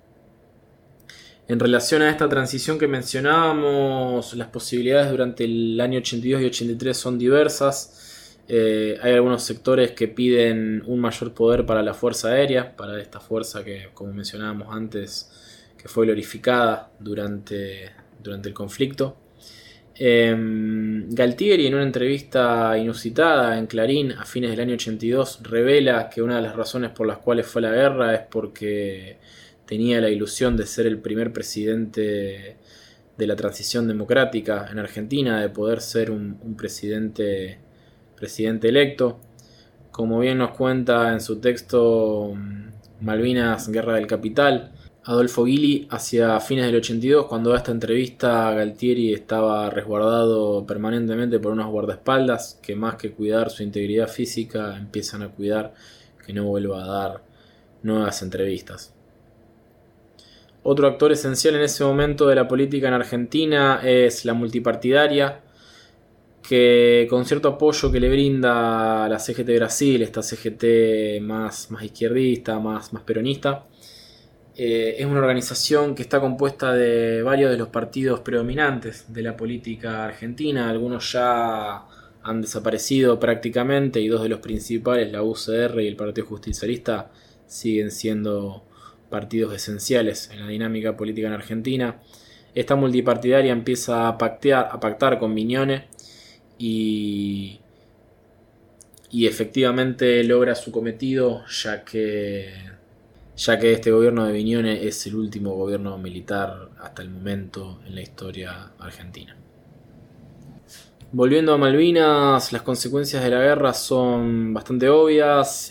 En relación a esta transición que mencionábamos, las posibilidades durante el año 82 y 83 son diversas. Hay algunos sectores que piden un mayor poder para la Fuerza Aérea, para esta fuerza que, como mencionábamos antes, que fue glorificada durante el conflicto. Galtieri, en una entrevista inusitada en Clarín a fines del año 82, revela que una de las razones por las cuales fue a la guerra es porque tenía la ilusión de ser el primer presidente de la transición democrática en Argentina, de poder ser un presidente electo. Como bien nos cuenta en su texto Malvinas, Guerra del Capital, Adolfo Guili, hacia fines del 82, cuando da esta entrevista, Galtieri estaba resguardado permanentemente por unos guardaespaldas que, más que cuidar su integridad física, empiezan a cuidar que no vuelva a dar nuevas entrevistas. Otro actor esencial en ese momento de la política en Argentina es la multipartidaria, que con cierto apoyo que le brinda la CGT Brasil, esta CGT más izquierdista, más peronista, es una organización que está compuesta de varios de los partidos predominantes de la política argentina. Algunos ya han desaparecido prácticamente y dos de los principales, la UCR y el Partido Justicialista, siguen siendo partidos esenciales en la dinámica política en Argentina. Esta multipartidaria empieza a pactar con Viñones y efectivamente logra su cometido, ya que este gobierno de Viñones es el último gobierno militar hasta el momento en la historia argentina. Volviendo a Malvinas, las consecuencias de la guerra son bastante obvias.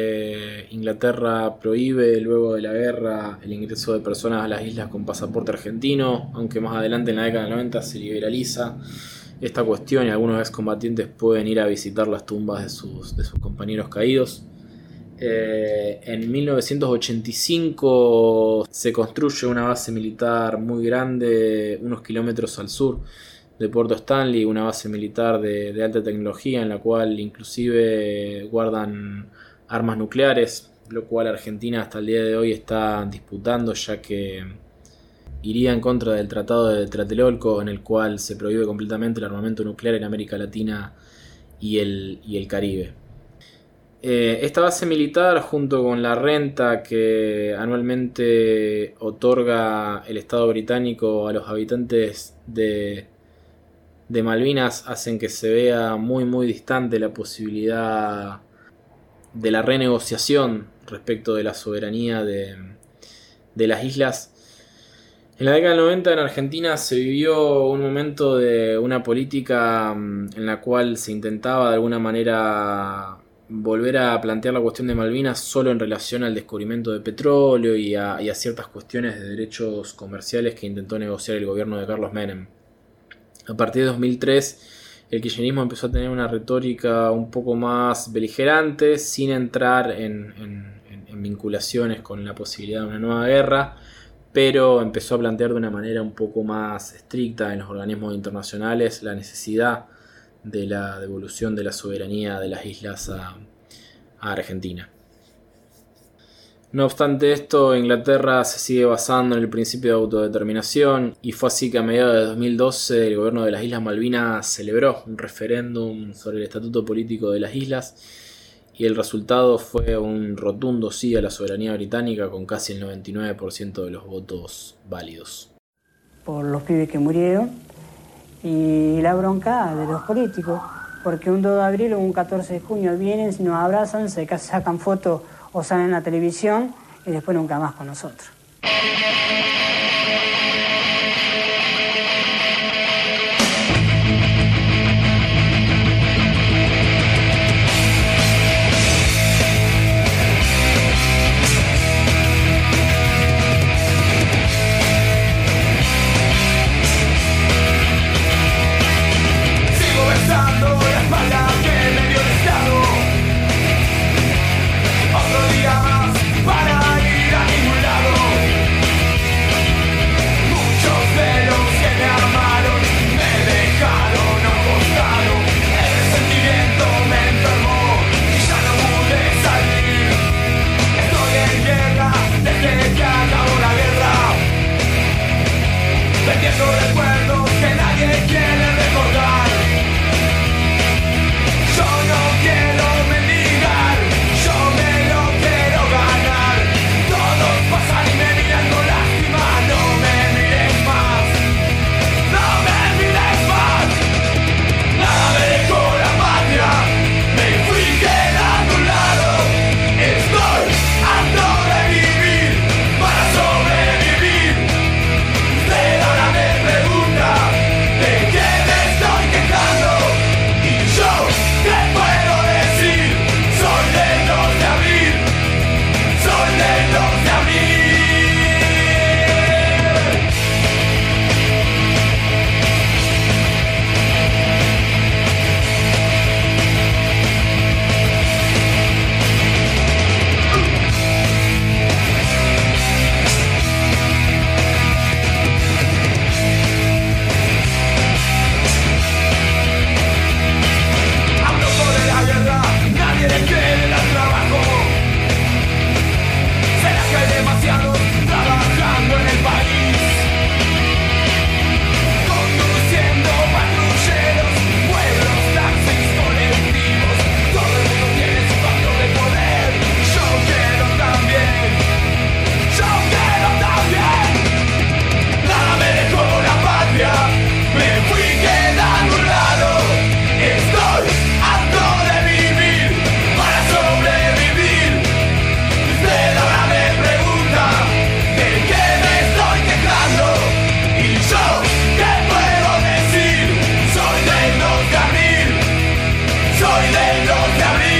Inglaterra prohíbe luego de la guerra el ingreso de personas a las islas con pasaporte argentino, aunque más adelante en la década del 90 se liberaliza esta cuestión y algunos excombatientes pueden ir a visitar las tumbas de sus compañeros caídos. En 1985 se construye una base militar muy grande, unos kilómetros al sur de Puerto Stanley, una base militar de alta tecnología en la cual inclusive guardan armas nucleares, lo cual Argentina hasta el día de hoy está disputando, ya que iría en contra del Tratado de Tlatelolco, en el cual se prohíbe completamente el armamento nuclear en América Latina y el Caribe. Esta base militar, junto con la renta que anualmente otorga el Estado británico a los habitantes de Malvinas, hacen que se vea muy distante la posibilidad de la renegociación respecto de la soberanía de las islas. En la década del 90 en Argentina se vivió un momento de una política en la cual se intentaba de alguna manera volver a plantear la cuestión de Malvinas solo en relación al descubrimiento de petróleo y a ciertas cuestiones de derechos comerciales que intentó negociar el gobierno de Carlos Menem. A partir de 2003 el kirchnerismo empezó a tener una retórica un poco más beligerante, sin entrar en vinculaciones con la posibilidad de una nueva guerra, pero empezó a plantear de una manera un poco más estricta en los organismos internacionales la necesidad de la devolución de la soberanía de las islas a Argentina. No obstante esto, Inglaterra se sigue basando en el principio de autodeterminación y fue así que a mediados de 2012 el gobierno de las Islas Malvinas celebró un referéndum sobre el estatuto político de las islas y el resultado fue un rotundo sí a la soberanía británica con casi el 99% de los votos válidos. Por los pibes que murieron y la bronca de los políticos, porque un 2 de abril o un 14 de junio vienen, nos abrazan, se sacan fotos o salen en la televisión y después nunca más con nosotros. Sigo besando la espalda que me dio el Estado. Otro día más para ir a ningún lado. Muchos de los que me amaron me dejaron a un costado. El resentimiento me enfermó y ya no pude salir. Estoy en guerra desde que acabó la guerra, perdiendo recuerdos que nadie quiere recordar. Yo no quiero mendigar, yo me lo quiero ganar. Todos pasan y me miran con lástima, no me mires más, no me mires más. Nada me dejó la patria, me fui quedando a un lado. Estoy harto de vivir para sobrevivir. Usted ahora me pregunta de qué me estoy quejando y yo ¿qué puedo decir? Soy del 2 de abril, soy del 2 de abril. A un loco de la guerra nadie le quiere dar trabajo. ¿Será que hay demasiados trabajando en el país? Conduciendo patrulleros, pueblos, taxis, colectivos. Todo el mundo tiene su factor de poder. Yo quiero también, yo quiero también. Nada me dejó la patria, me fui quedando a un lado. Estoy harto de vivir para sobrevivir. Usted ahora me pregunta de qué me estoy quejando y yo ¿qué puedo decir? Soy del 2 de abril, soy del 2 de abril.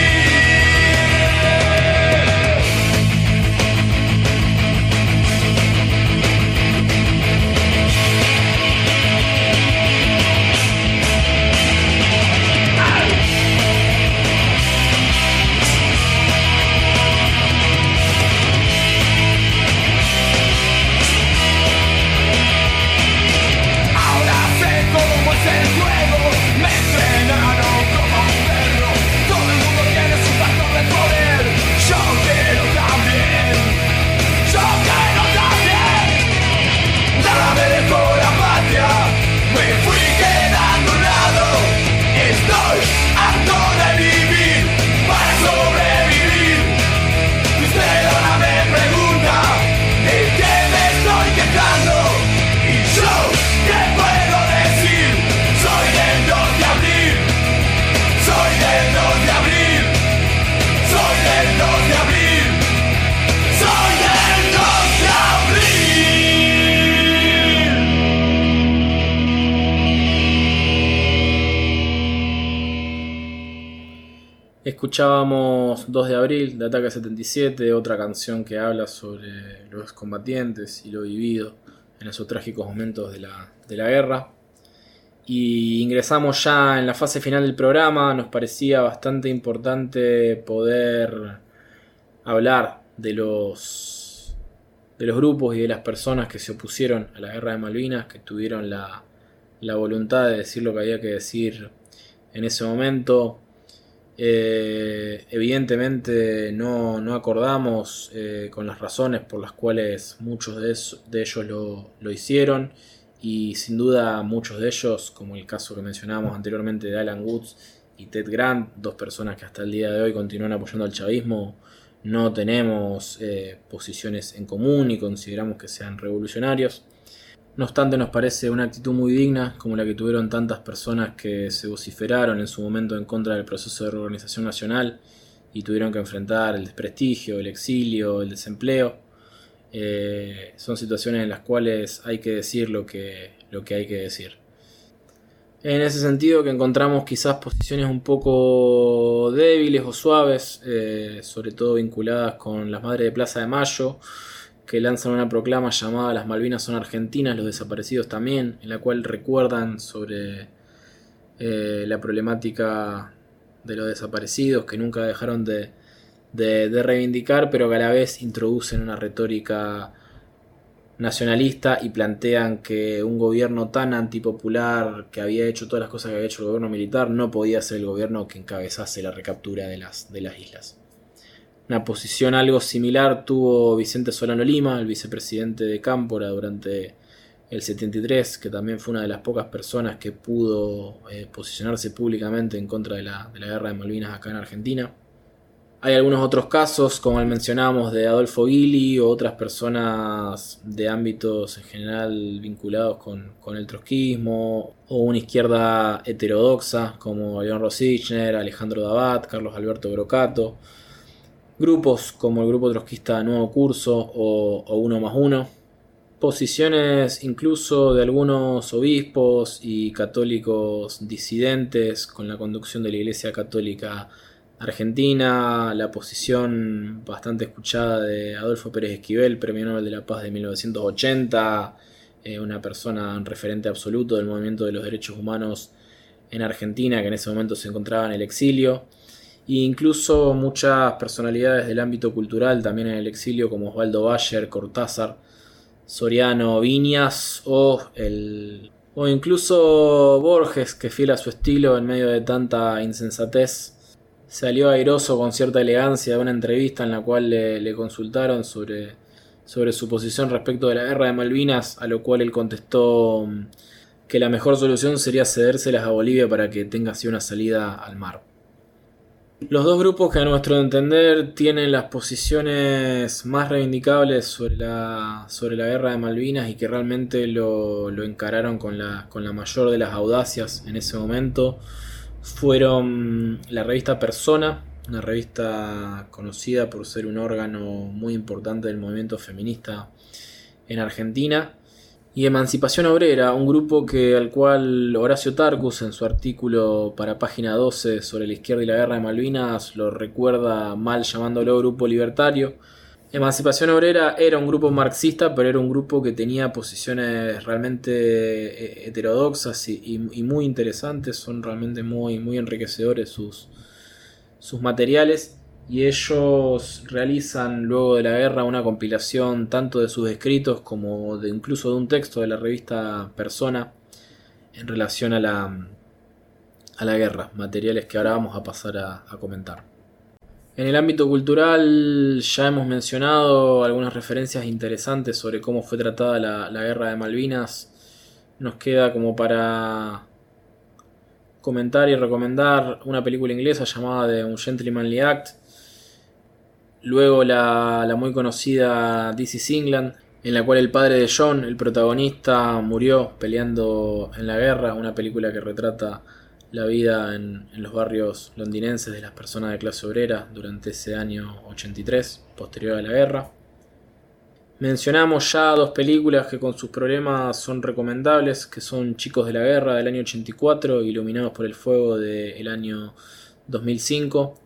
Ahora sé cómo es el juego, me entrenaron como un perro. Todo el mundo tiene su factor de poder. Yo quiero también, yo quiero también. Nada me dejó la patria, me fui quedando a un lado. Estoy harto de vivir para sobrevivir. Usted ahora me pregunta de qué me estoy quejando y yo ¿qué puedo decir? Soy del 2 de abril, soy del 2 de abril, soy del 2 de abril, soy del 2 de abril. Escuchábamos 2 de abril de Ataque 77, otra canción que habla sobre los combatientes y lo vivido en esos trágicos momentos de la guerra. Y ingresamos ya en la fase final del programa. Nos parecía bastante importante poder hablar de los grupos y de las personas que se opusieron a la guerra de Malvinas, que tuvieron la voluntad de decir lo que había que decir en ese momento. Evidentemente no acordamos con las razones por las cuales muchos de ellos lo hicieron, y sin duda muchos de ellos, como el caso que mencionábamos anteriormente de Alan Woods y Ted Grant, dos personas que hasta el día de hoy continúan apoyando al chavismo, no tenemos posiciones en común y consideramos que sean revolucionarios. No obstante, nos parece una actitud muy digna, como la que tuvieron tantas personas que se vociferaron en su momento en contra del proceso de reorganización nacional y tuvieron que enfrentar el desprestigio, el exilio, el desempleo. Son situaciones en las cuales hay que decir lo que hay que decir. En ese sentido, que encontramos quizás posiciones un poco débiles o suaves, sobre todo vinculadas con las Madres de Plaza de Mayo, que lanzan una proclama llamada "Las Malvinas son argentinas, los desaparecidos también", en la cual recuerdan sobre la problemática de los desaparecidos, que nunca dejaron de reivindicar, pero que a la vez introducen una retórica nacionalista y plantean que un gobierno tan antipopular, que había hecho todas las cosas que había hecho el gobierno militar, no podía ser el gobierno que encabezase la recaptura de las islas. Una posición algo similar tuvo Vicente Solano Lima, el vicepresidente de Cámpora durante el 73, que también fue una de las pocas personas que pudo posicionarse públicamente en contra de la guerra de Malvinas acá en Argentina. Hay algunos otros casos, como el mencionamos de Adolfo Guili o otras personas de ámbitos en general vinculados con el trotskismo, o una izquierda heterodoxa como León Rosichner, Alejandro Dabat, Carlos Alberto Brocato. Grupos como el grupo trotskista Nuevo Curso o Uno más Uno. Posiciones incluso de algunos obispos y católicos disidentes con la conducción de la Iglesia Católica Argentina. La posición bastante escuchada de Adolfo Pérez Esquivel, Premio Nobel de la Paz de 1980, una persona, un referente absoluto del movimiento de los derechos humanos en Argentina, que en ese momento se encontraba en el exilio. E incluso muchas personalidades del ámbito cultural también en el exilio, como Osvaldo Bayer, Cortázar, Soriano, Viñas o incluso Borges, que fiel a su estilo en medio de tanta insensatez, salió airoso con cierta elegancia de una entrevista en la cual le consultaron sobre su posición respecto de la guerra de Malvinas, a lo cual él contestó que la mejor solución sería cedérselas a Bolivia para que tenga así una salida al mar. Los dos grupos que a nuestro entender tienen las posiciones más reivindicables sobre la guerra de Malvinas y que realmente lo encararon con la mayor de las audacias en ese momento fueron la revista Persona, una revista conocida por ser un órgano muy importante del movimiento feminista en Argentina, y Emancipación Obrera, un grupo al cual Horacio Tarcus, en su artículo para Página 12 sobre la izquierda y la guerra de Malvinas, lo recuerda mal llamándolo grupo libertario. Emancipación Obrera era un grupo marxista, pero era un grupo que tenía posiciones realmente heterodoxas y muy interesantes. Son realmente muy, muy enriquecedores sus materiales. Y ellos realizan luego de la guerra una compilación tanto de sus escritos como incluso de un texto de la revista Persona en relación a la guerra, materiales que ahora vamos a pasar a comentar. En el ámbito cultural ya hemos mencionado algunas referencias interesantes sobre cómo fue tratada la guerra de Malvinas. Nos queda como para comentar y recomendar una película inglesa llamada The Ungentlemanly Act. Luego la muy conocida This is England, en la cual el padre de John, el protagonista, murió peleando en la guerra. Una película que retrata la vida en los barrios londinenses de las personas de clase obrera durante ese año 83, posterior a la guerra. Mencionamos ya dos películas que con sus problemas son recomendables, que son Chicos de la Guerra del año 84 y Iluminados por el Fuego del año 2005.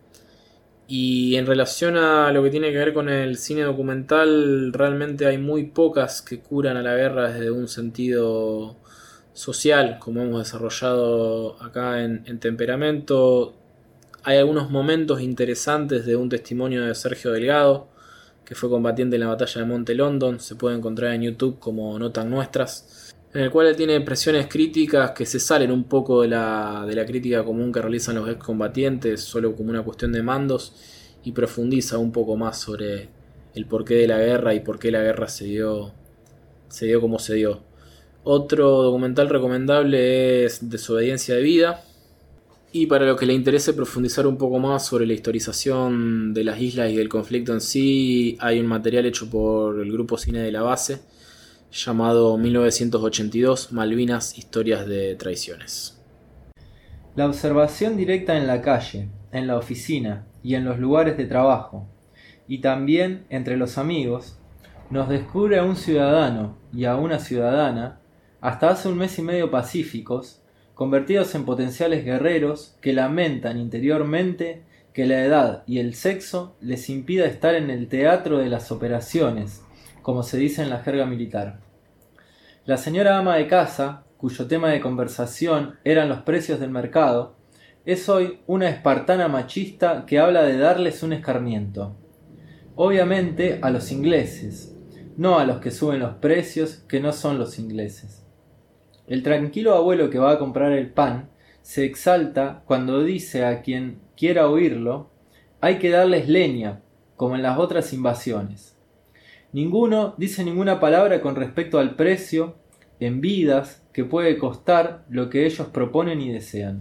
Y en relación a lo que tiene que ver con el cine documental, realmente hay muy pocas que curan a la guerra desde un sentido social, como hemos desarrollado acá en Temperamento. Hay algunos momentos interesantes de un testimonio de Sergio Delgado, que fue combatiente en la batalla de Monte London. Se puede encontrar en YouTube como No Tan Nuestras. en el cual él tiene expresiones críticas que se salen un poco de la crítica común que realizan los excombatientes, solo como una cuestión de mandos, y profundiza un poco más sobre el porqué de la guerra y por qué la guerra se dio como se dio. Otro documental recomendable es Desobediencia de Vida. Y para lo que le interese profundizar un poco más sobre la historización de las islas y del conflicto en sí, hay un material hecho por el grupo Cine de la Base llamado 1982 Malvinas, historias de traiciones. La observación directa en la calle, en la oficina y en los lugares de trabajo, y también entre los amigos, nos descubre a un ciudadano y a una ciudadana, hasta hace un mes y medio pacíficos, convertidos en potenciales guerreros que lamentan interiormente que la edad y el sexo les impida estar en el teatro de las operaciones, como se dice en la jerga militar. La señora ama de casa, cuyo tema de conversación eran los precios del mercado, es hoy una espartana machista que habla de darles un escarmiento. Obviamente a los ingleses, no a los que suben los precios, que no son los ingleses. El tranquilo abuelo que va a comprar el pan se exalta cuando dice a quien quiera oírlo: hay que darles leña, como en las otras invasiones. Ninguno dice ninguna palabra con respecto al precio, en vidas, que puede costar lo que ellos proponen y desean.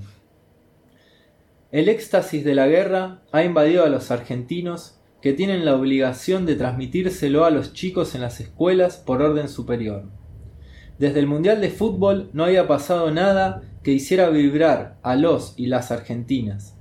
El éxtasis de la guerra ha invadido a los argentinos, que tienen la obligación de transmitírselo a los chicos en las escuelas por orden superior. Desde el Mundial de Fútbol no había pasado nada que hiciera vibrar a los y las argentinas.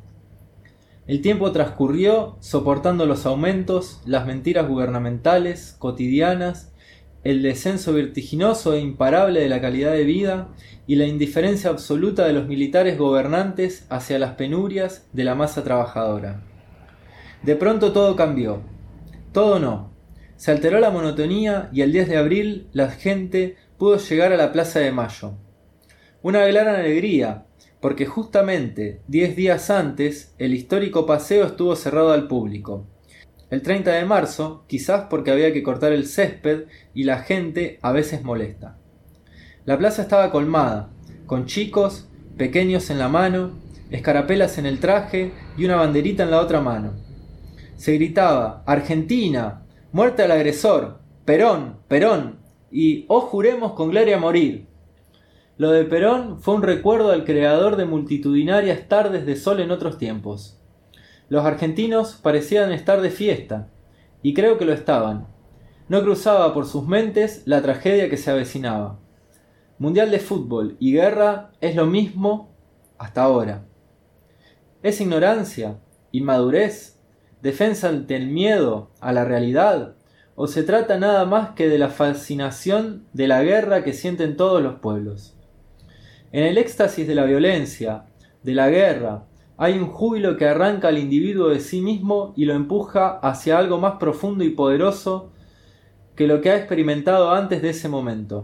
El tiempo transcurrió soportando los aumentos, las mentiras gubernamentales, cotidianas, el descenso vertiginoso e imparable de la calidad de vida y la indiferencia absoluta de los militares gobernantes hacia las penurias de la masa trabajadora. De pronto todo cambió. Todo no. Se alteró la monotonía y el 10 de abril la gente pudo llegar a la Plaza de Mayo. Una gran alegría, porque justamente 10 días antes el histórico paseo estuvo cerrado al público. El 30 de marzo, quizás porque había que cortar el césped y la gente a veces molesta. La plaza estaba colmada, con chicos, pequeños en la mano, escarapelas en el traje y una banderita en la otra mano. Se gritaba: ¡Argentina! ¡Muerte al agresor! ¡Perón! ¡Perón! Y ¡oh, juremos con gloria morir! Lo de Perón fue un recuerdo al creador de multitudinarias tardes de sol en otros tiempos. Los argentinos parecían estar de fiesta, y creo que lo estaban. No cruzaba por sus mentes la tragedia que se avecinaba. Mundial de fútbol y guerra es lo mismo hasta ahora. ¿Es ignorancia? ¿Inmadurez? ¿Defensa ante el miedo a la realidad? ¿O se trata nada más que de la fascinación de la guerra que sienten todos los pueblos? En el éxtasis de la violencia, de la guerra, hay un júbilo que arranca al individuo de sí mismo y lo empuja hacia algo más profundo y poderoso que lo que ha experimentado antes de ese momento.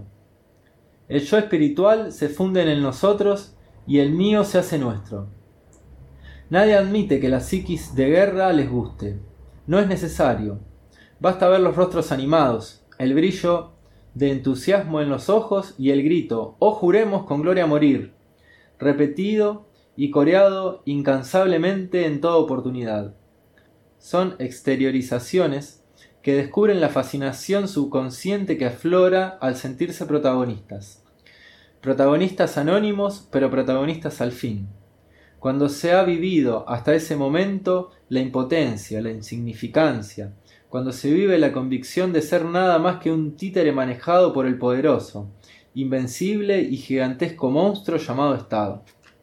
El yo espiritual se funde en el nosotros y el mío se hace nuestro. Nadie admite que la psiquis de guerra les guste. No es necesario. Basta ver los rostros animados, el brillo de entusiasmo en los ojos y el grito: ¡oh, juremos con gloria morir!, repetido y coreado incansablemente en toda oportunidad. Son exteriorizaciones que descubren la fascinación subconsciente que aflora al sentirse protagonistas. Protagonistas anónimos, pero protagonistas al fin. Cuando se ha vivido hasta ese momento la impotencia, la insignificancia, cuando se vive la convicción de ser nada más que un títere manejado por el poderoso, invencible y gigantesco monstruo llamado Estado.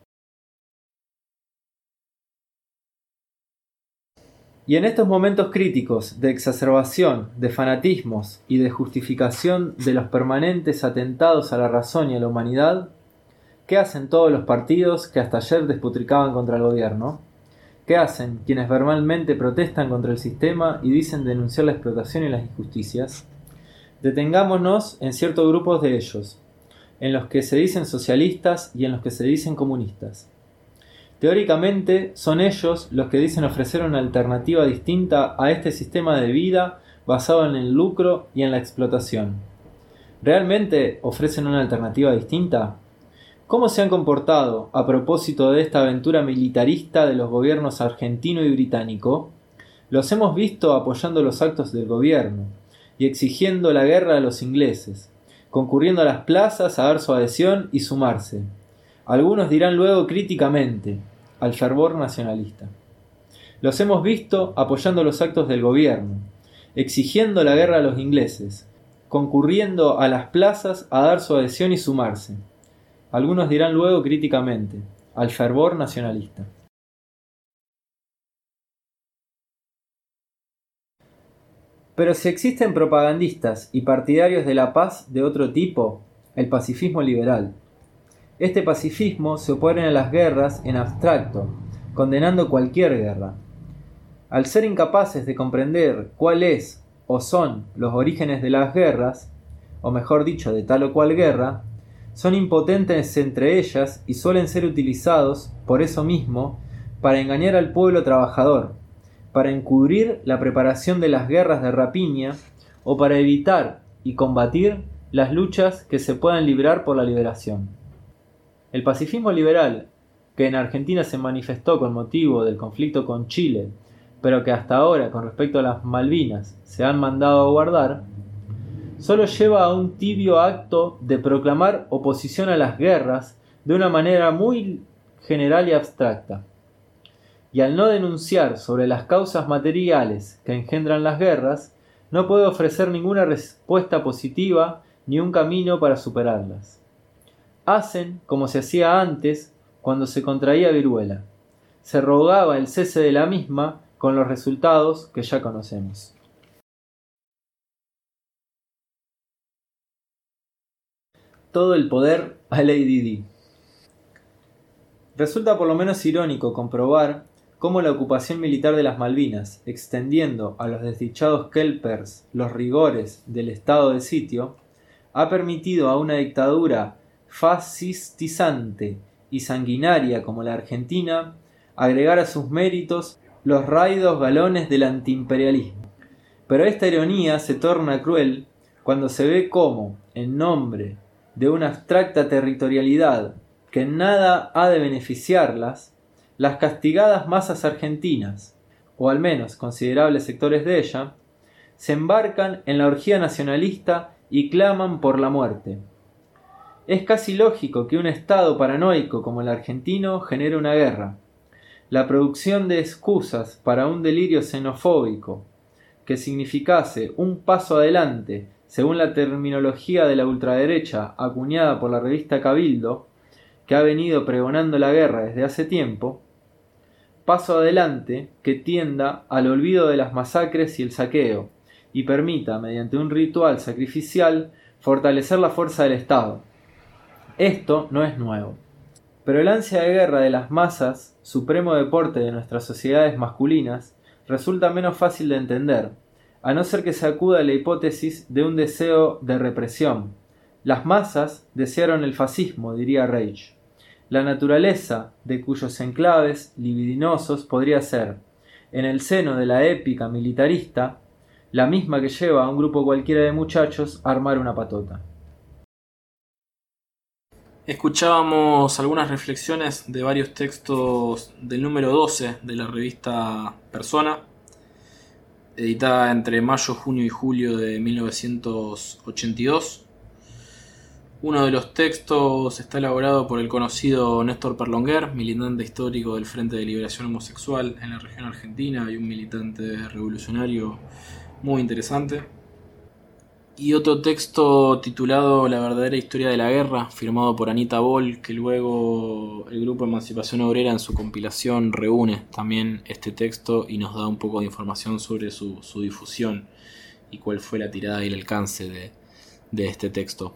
Y en estos momentos críticos de exacerbación, de fanatismos y de justificación de los permanentes atentados a la razón y a la humanidad, ¿qué hacen todos los partidos que hasta ayer despotricaban contra el gobierno? ¿Qué hacen quienes verbalmente protestan contra el sistema y dicen denunciar la explotación y las injusticias? Detengámonos en ciertos grupos de ellos, en los que se dicen socialistas y en los que se dicen comunistas. Teóricamente son ellos los que dicen ofrecer una alternativa distinta a este sistema de vida basado en el lucro y en la explotación. ¿Realmente ofrecen una alternativa distinta? ¿Cómo se han comportado a propósito de esta aventura militarista de los gobiernos argentino y británico? Los hemos visto apoyando los actos del gobierno y exigiendo la guerra a los ingleses, concurriendo a las plazas a dar su adhesión y sumarse. Algunos dirán luego críticamente, al fervor nacionalista. Los hemos visto apoyando los actos del gobierno, exigiendo la guerra a los ingleses, concurriendo a las plazas a dar su adhesión y sumarse. Algunos dirán luego críticamente, al fervor nacionalista. Pero si existen propagandistas y partidarios de la paz de otro tipo, el pacifismo liberal. Este pacifismo se opone a las guerras en abstracto, condenando cualquier guerra. Al ser incapaces de comprender cuál es o son los orígenes de las guerras, o mejor dicho, de tal o cual guerra, son impotentes entre ellas y suelen ser utilizados, por eso mismo, para engañar al pueblo trabajador, para encubrir la preparación de las guerras de rapiña o para evitar y combatir las luchas que se puedan librar por la liberación. El pacifismo liberal, que en Argentina se manifestó con motivo del conflicto con Chile, pero que hasta ahora con respecto a las Malvinas se han mandado a guardar, solo lleva a un tibio acto de proclamar oposición a las guerras de una manera muy general y abstracta. Y al no denunciar sobre las causas materiales que engendran las guerras, no puede ofrecer ninguna respuesta positiva ni un camino para superarlas. Hacen como se hacía antes cuando se contraía viruela. Se rogaba el cese de la misma con los resultados que ya conocemos. Todo el poder a Lady Di. Resulta por lo menos irónico comprobar cómo la ocupación militar de las Malvinas, extendiendo a los desdichados kelpers los rigores del estado de sitio, ha permitido a una dictadura fascistizante y sanguinaria como la Argentina agregar a sus méritos los raídos galones del antiimperialismo. Pero esta ironía se torna cruel cuando se ve cómo, en nombre de una abstracta territorialidad que en nada ha de beneficiarlas, las castigadas masas argentinas, o al menos considerables sectores de ella, se embarcan en la orgía nacionalista y claman por la muerte. Es casi lógico que un estado paranoico como el argentino genere una guerra. La producción de excusas para un delirio xenofóbico que significase un paso adelante, según la terminología de la ultraderecha acuñada por la revista Cabildo, que ha venido pregonando la guerra desde hace tiempo, paso adelante que tienda al olvido de las masacres y el saqueo, y permita, mediante un ritual sacrificial, fortalecer la fuerza del Estado. Esto no es nuevo. Pero el ansia de guerra de las masas, supremo deporte de nuestras sociedades masculinas, resulta menos fácil de entender, a no ser que se acuda a la hipótesis de un deseo de represión. Las masas desearon el fascismo, diría Reich. La naturaleza de cuyos enclaves libidinosos podría ser, en el seno de la épica militarista, la misma que lleva a un grupo cualquiera de muchachos a armar una patota. Escuchábamos algunas reflexiones de varios textos del número 12 de la revista Persona, editada entre mayo, junio y julio de 1982. Uno de los textos está elaborado por el conocido Néstor Perlonguer, militante histórico del Frente de Liberación Homosexual en la región argentina y un militante revolucionario muy interesante. Y otro texto titulado La verdadera historia de la guerra, firmado por Anita Boll, que luego el Grupo Emancipación Obrera en su compilación reúne también este texto y nos da un poco de información sobre su difusión y cuál fue la tirada y el alcance de este texto.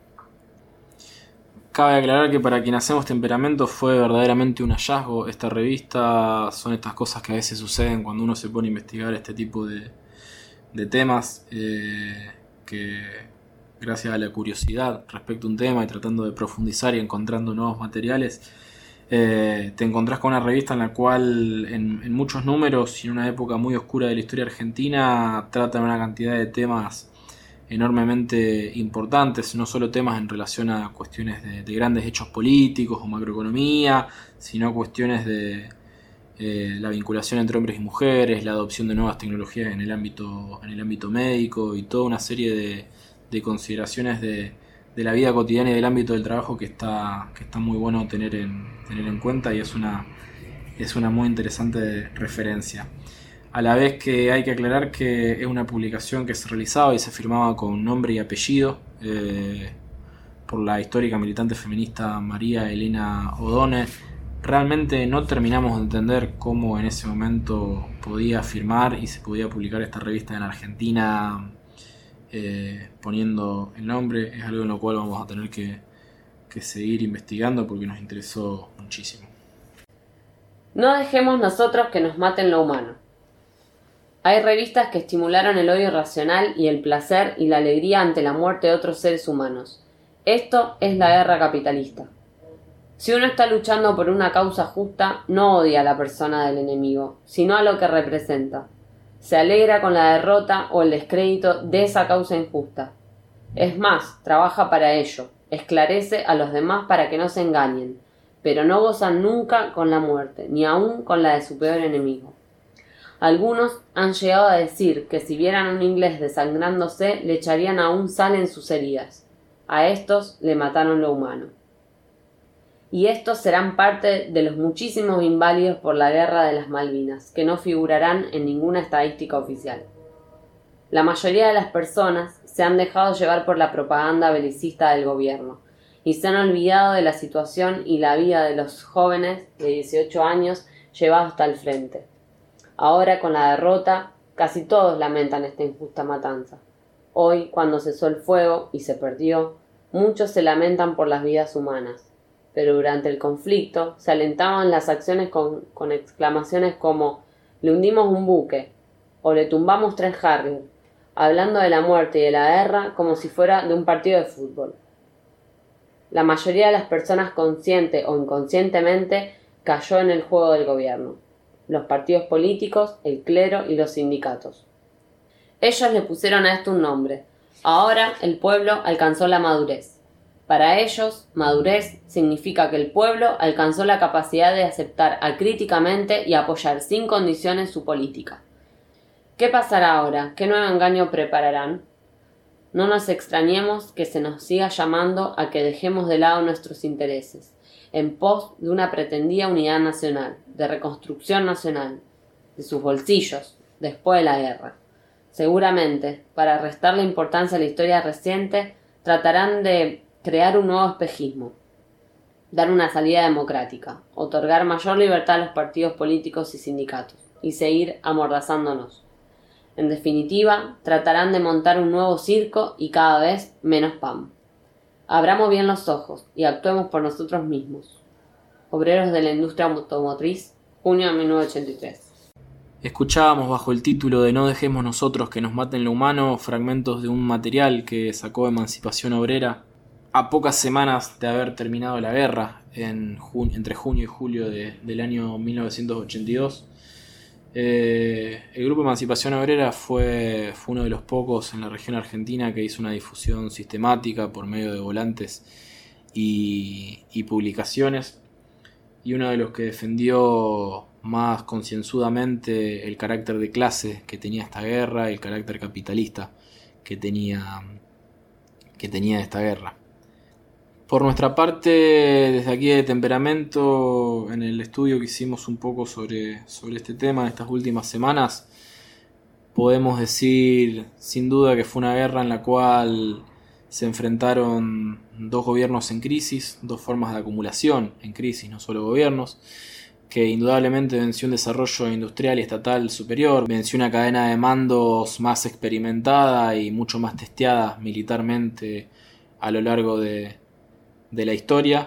Cabe aclarar que para quien hacemos Temperamento fue verdaderamente un hallazgo esta revista. Son estas cosas que a veces suceden cuando uno se pone a investigar este tipo de temas, que gracias a la curiosidad respecto a un tema y tratando de profundizar y encontrando nuevos materiales, te encontrás con una revista en la cual en muchos números y en una época muy oscura de la historia argentina tratan una cantidad de temas enormemente importantes, no solo temas en relación a cuestiones de grandes hechos políticos o macroeconomía, sino cuestiones de la vinculación entre hombres y mujeres, la adopción de nuevas tecnologías en el ámbito médico y toda una serie de consideraciones de la vida cotidiana y del ámbito del trabajo que está muy bueno tener en cuenta, y es una muy interesante referencia. A la vez que hay que aclarar que es una publicación que se realizaba y se firmaba con nombre y apellido por la histórica militante feminista María Elena O'Donnell. Realmente no terminamos de entender cómo en ese momento podía firmar y se podía publicar esta revista en Argentina poniendo el nombre. Es algo en lo cual vamos a tener que seguir investigando porque nos interesó muchísimo. No dejemos nosotros que nos maten lo humano. Hay revistas que estimularon el odio irracional y el placer y la alegría ante la muerte de otros seres humanos. Esto es la guerra capitalista. Si uno está luchando por una causa justa, no odia a la persona del enemigo, sino a lo que representa. Se alegra con la derrota o el descrédito de esa causa injusta. Es más, trabaja para ello, esclarece a los demás para que no se engañen, pero no gozan nunca con la muerte, ni aun con la de su peor enemigo. Algunos han llegado a decir que si vieran a un inglés desangrándose, le echarían aún sal en sus heridas. A estos le mataron lo humano. Y estos serán parte de los muchísimos inválidos por la guerra de las Malvinas, que no figurarán en ninguna estadística oficial. La mayoría de las personas se han dejado llevar por la propaganda belicista del gobierno, y se han olvidado de la situación y la vida de los jóvenes de 18 años llevados hasta el frente. Ahora, con la derrota, casi todos lamentan esta injusta matanza. Hoy, cuando cesó el fuego y se perdió, muchos se lamentan por las vidas humanas. Pero durante el conflicto se alentaban las acciones con exclamaciones como «le hundimos un buque» o «le tumbamos 3 Harrier», hablando de la muerte y de la guerra como si fuera de un partido de fútbol. La mayoría de las personas, consciente o inconscientemente, cayó en el juego del gobierno. Los partidos políticos, el clero y los sindicatos. Ellos le pusieron a esto un nombre. Ahora el pueblo alcanzó la madurez. Para ellos, madurez significa que el pueblo alcanzó la capacidad de aceptar acríticamente y apoyar sin condiciones su política. ¿Qué pasará ahora? ¿Qué nuevo engaño prepararán? No nos extrañemos que se nos siga llamando a que dejemos de lado nuestros intereses, en pos de una pretendida unidad nacional, de reconstrucción nacional, de sus bolsillos, después de la guerra. Seguramente, para restarle importancia a la historia reciente, tratarán de crear un nuevo espejismo, dar una salida democrática, otorgar mayor libertad a los partidos políticos y sindicatos, y seguir amordazándonos. En definitiva, tratarán de montar un nuevo circo y cada vez menos pan. Abramos bien los ojos y actuemos por nosotros mismos. Obreros de la industria automotriz, junio de 1983. Escuchábamos bajo el título de No dejemos nosotros que nos maten lo humano fragmentos de un material que sacó Emancipación Obrera a pocas semanas de haber terminado la guerra, entre junio y julio del año 1982. El grupo Emancipación Obrera fue uno de los pocos en la región argentina que hizo una difusión sistemática por medio de volantes y publicaciones, y uno de los que defendió más concienzudamente el carácter de clase que tenía esta guerra y el carácter capitalista que tenía esta guerra. Por nuestra parte, desde aquí de Temperamento, en el estudio que hicimos un poco sobre este tema en estas últimas semanas, podemos decir sin duda que fue una guerra en la cual se enfrentaron 2 gobiernos en crisis, 2 formas de acumulación en crisis, no solo gobiernos, que indudablemente venció un desarrollo industrial y estatal superior, venció una cadena de mandos más experimentada y mucho más testeada militarmente a lo largo de la historia.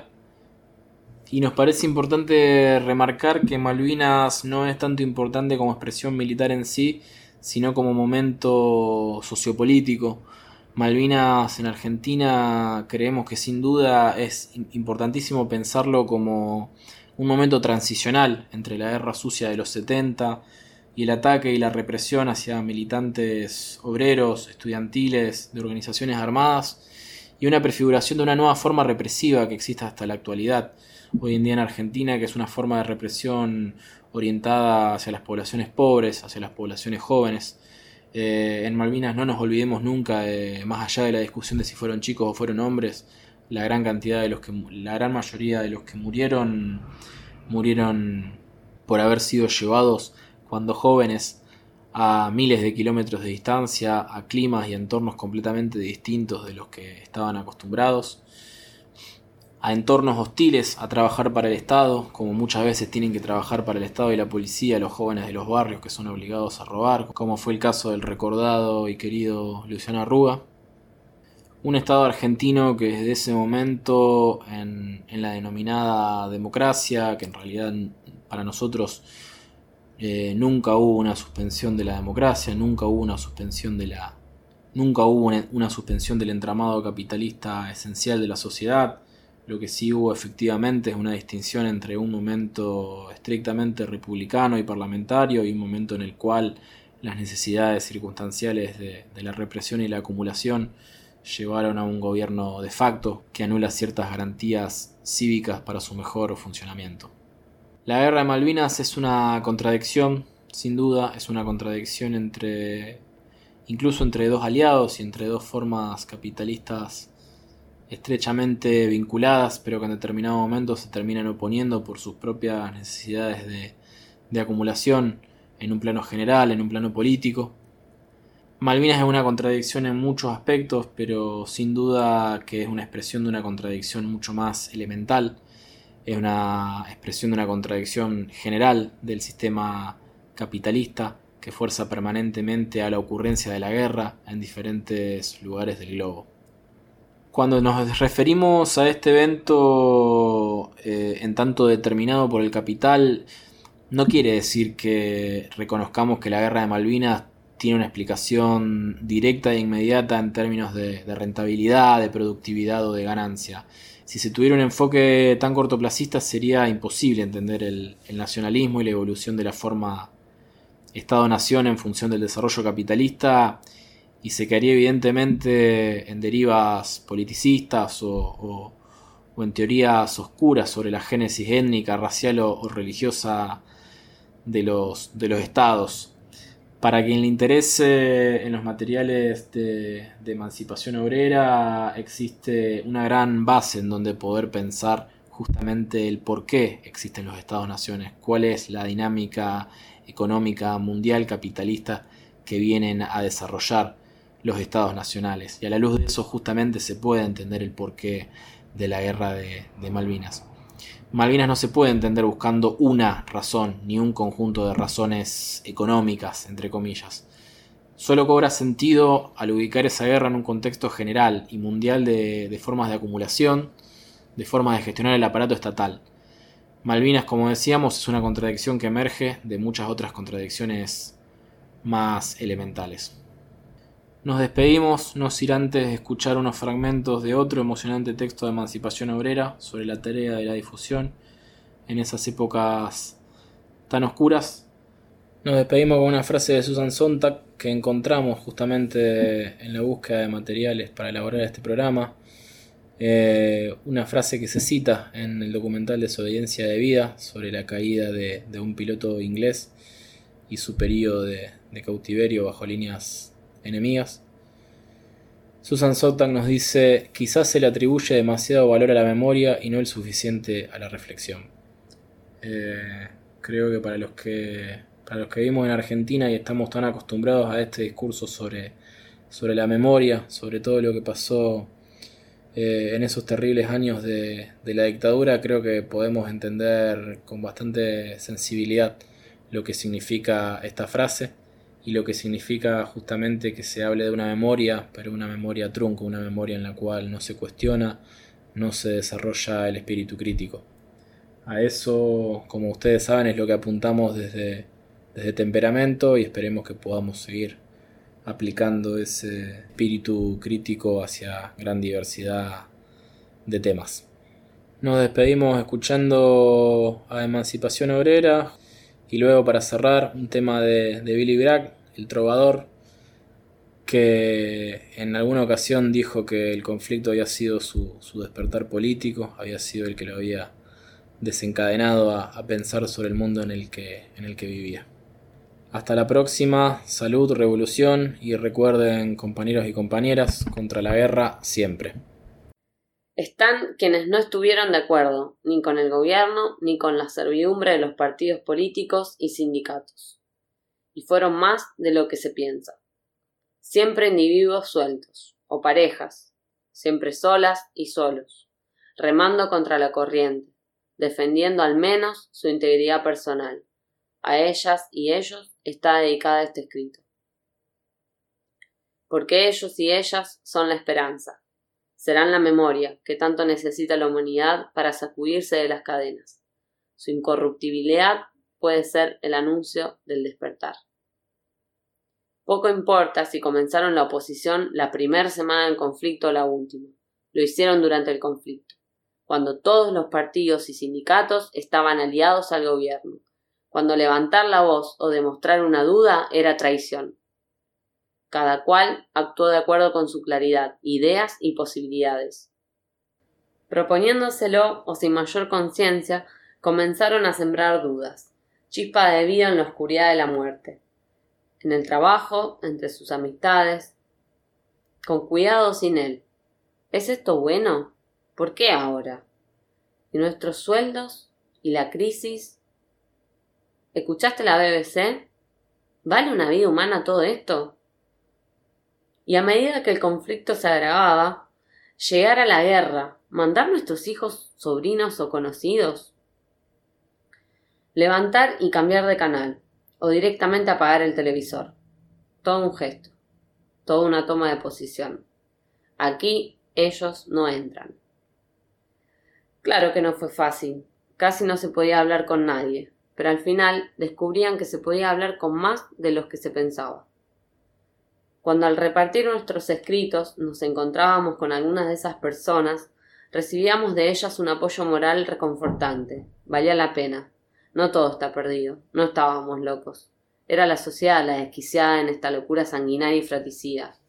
Y nos parece importante remarcar que Malvinas no es tanto importante como expresión militar en sí, sino como momento sociopolítico. Malvinas en Argentina creemos que sin duda es importantísimo pensarlo como un momento transicional entre la guerra sucia de los 70 y el ataque y la represión hacia militantes obreros, estudiantiles, de organizaciones armadas, y una prefiguración de una nueva forma represiva que existe hasta la actualidad, hoy en día en Argentina, que es una forma de represión orientada hacia las poblaciones pobres, hacia las poblaciones jóvenes. En Malvinas no nos olvidemos nunca, más allá de la discusión de si fueron chicos o fueron hombres, la gran mayoría de los que murieron por haber sido llevados cuando jóvenes a miles de kilómetros de distancia, a climas y entornos completamente distintos de los que estaban acostumbrados, a entornos hostiles, a trabajar para el Estado, como muchas veces tienen que trabajar para el Estado y la policía los jóvenes de los barrios que son obligados a robar, como fue el caso del recordado y querido Luciano Arruga. Un Estado argentino que desde ese momento, en la denominada democracia, que en realidad para nosotros nunca hubo una suspensión de la democracia, nunca hubo una suspensión del entramado capitalista esencial de la sociedad. Lo que sí hubo efectivamente es una distinción entre un momento estrictamente republicano y parlamentario y un momento en el cual las necesidades circunstanciales de la represión y la acumulación llevaron a un gobierno de facto que anula ciertas garantías cívicas para su mejor funcionamiento. La guerra de Malvinas es una contradicción, sin duda, es una contradicción incluso entre dos aliados y entre dos formas capitalistas estrechamente vinculadas, pero que en determinado momento se terminan oponiendo por sus propias necesidades de acumulación en un plano general, en un plano político. Malvinas es una contradicción en muchos aspectos, pero sin duda que es una expresión de una contradicción mucho más elemental. Es una expresión de una contradicción general del sistema capitalista que fuerza permanentemente a la ocurrencia de la guerra en diferentes lugares del globo. Cuando nos referimos a este evento en tanto determinado por el capital, no quiere decir que reconozcamos que la guerra de Malvinas tiene una explicación directa e inmediata en términos de rentabilidad, de productividad o de ganancia. Si se tuviera un enfoque tan cortoplacista sería imposible entender el nacionalismo y la evolución de la forma Estado-nación en función del desarrollo capitalista, y se quedaría evidentemente en derivas politicistas o en teorías oscuras sobre la génesis étnica, racial o religiosa de los estados. Para quien le interese en los materiales de emancipación obrera, existe una gran base en donde poder pensar justamente el por qué existen los estados-naciones, cuál es la dinámica económica mundial capitalista que vienen a desarrollar los estados nacionales. Y a la luz de eso justamente se puede entender el porqué de la guerra de Malvinas. Malvinas no se puede entender buscando una razón, ni un conjunto de razones económicas, entre comillas. Solo cobra sentido al ubicar esa guerra en un contexto general y mundial de formas de acumulación, de formas de gestionar el aparato estatal. Malvinas, como decíamos, es una contradicción que emerge de muchas otras contradicciones más elementales. Nos despedimos, no sin antes escuchar unos fragmentos de otro emocionante texto de emancipación obrera sobre la tarea de la difusión en esas épocas tan oscuras. Nos despedimos con una frase de Susan Sontag que encontramos justamente en la búsqueda de materiales para elaborar este programa. Una frase que se cita en el documental Desobediencia de Vida sobre la caída de un piloto inglés y su periodo de cautiverio bajo líneas enemigas. Susan Sontag nos dice: quizás se le atribuye demasiado valor a la memoria y no el suficiente a la reflexión. Creo que para los que vivimos en Argentina y estamos tan acostumbrados a este discurso sobre la memoria, sobre todo lo que pasó en esos terribles años de la dictadura, creo que podemos entender con bastante sensibilidad lo que significa esta frase y lo que significa justamente que se hable de una memoria, pero una memoria trunco, una memoria en la cual no se cuestiona, no se desarrolla el espíritu crítico. A eso, como ustedes saben, es lo que apuntamos desde Temperamento, y esperemos que podamos seguir aplicando ese espíritu crítico hacia gran diversidad de temas. Nos despedimos escuchando a Emancipación Obrera Y luego, para cerrar, un tema de Billy Bragg, el trovador, que en alguna ocasión dijo que el conflicto había sido su despertar político, había sido el que lo había desencadenado a pensar sobre el mundo en el que vivía. Hasta la próxima, salud, revolución, y recuerden, compañeros y compañeras, contra la guerra siempre. Están quienes no estuvieron de acuerdo, ni con el gobierno, ni con la servidumbre de los partidos políticos y sindicatos. Y fueron más de lo que se piensa. Siempre individuos sueltos, o parejas, siempre solas y solos, remando contra la corriente, defendiendo al menos su integridad personal. A ellas y ellos está dedicada este escrito. Porque ellos y ellas son la esperanza. Serán la memoria que tanto necesita la humanidad para sacudirse de las cadenas. Su incorruptibilidad puede ser el anuncio del despertar. Poco importa si comenzaron la oposición la primera semana del conflicto o la última. Lo hicieron durante el conflicto, cuando todos los partidos y sindicatos estaban aliados al gobierno, cuando levantar la voz o demostrar una duda era traición. Cada cual actuó de acuerdo con su claridad, ideas y posibilidades. Proponiéndoselo o sin mayor conciencia, comenzaron a sembrar dudas, chispa de vida en la oscuridad de la muerte. En el trabajo, entre sus amistades, con cuidado sin él. ¿Es esto bueno? ¿Por qué ahora? ¿Y nuestros sueldos? ¿Y la crisis? ¿Escuchaste la BBC? ¿Vale una vida humana todo esto? Y a medida que el conflicto se agravaba, llegar a la guerra, mandar nuestros hijos, sobrinos o conocidos. Levantar y cambiar de canal, o directamente apagar el televisor. Todo un gesto, toda una toma de posición. Aquí ellos no entran. Claro que no fue fácil, casi no se podía hablar con nadie, pero al final descubrían que se podía hablar con más de los que se pensaba. Cuando al repartir nuestros escritos nos encontrábamos con algunas de esas personas, recibíamos de ellas un apoyo moral reconfortante. Valía la pena. No todo está perdido. No estábamos locos. Era la sociedad la desquiciada en esta locura sanguinaria y fratricida.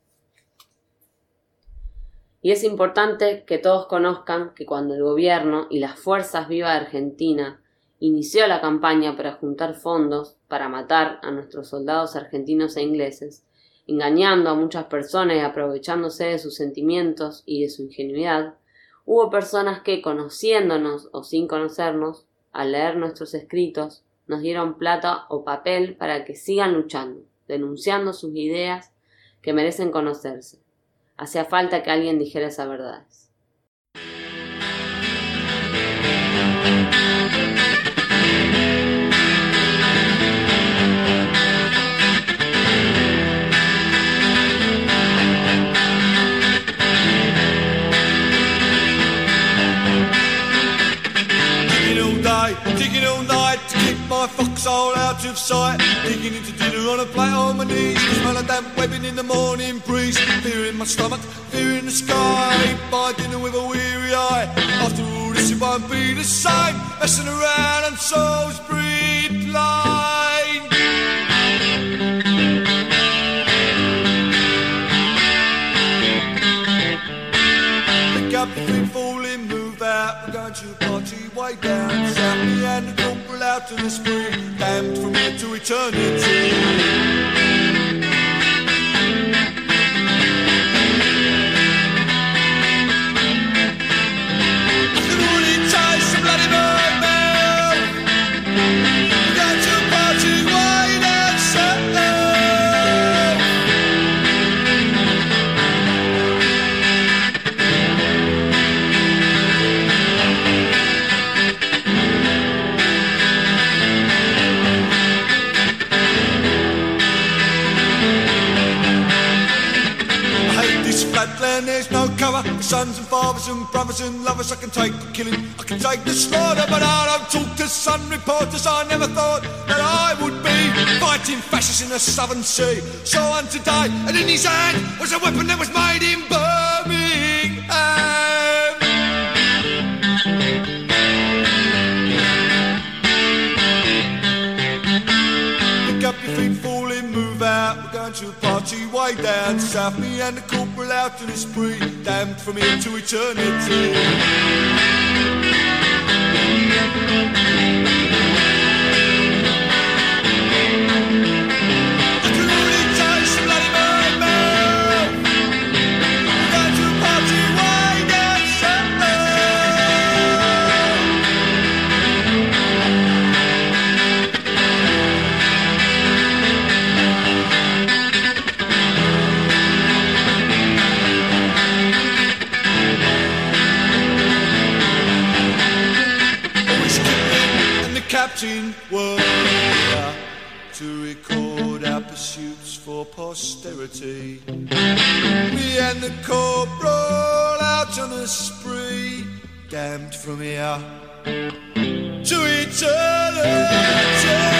Y es importante que todos conozcan que cuando el gobierno y las fuerzas vivas de Argentina inició la campaña para juntar fondos para matar a nuestros soldados argentinos e ingleses, engañando a muchas personas y aprovechándose de sus sentimientos y de su ingenuidad, hubo personas que, conociéndonos o sin conocernos, al leer nuestros escritos, nos dieron plata o papel para que sigan luchando, denunciando sus ideas que merecen conocerse. Hacía falta que alguien dijera esas verdades. Digging all night to keep my foxhole out of sight. Digging into dinner on a plate on my knees. The smell of damp webbing in the morning breeze. Fear in my stomach, fear in the sky. Eat my dinner with a weary eye. After all this it won't be the same. Messing around on Salisbury Plain. Pick up your feet, fall in, move out. We're going to a party way down south. Me and the corporal out in the spring, damned from here to eternity. There's no cover, sons and fathers and brothers and lovers. I can take the killing, I can take the slaughter, but I don't talk to sun reporters. I never thought that I would be fighting fascists in the southern sea. So on today, and in his hand was a weapon that was made in Birmingham. to a party way down south. Me and the corporal out in a spree, damned from here to eternity. Captain were to record our pursuits for posterity. Me and the corporal out on a spree, damned from here to eternity.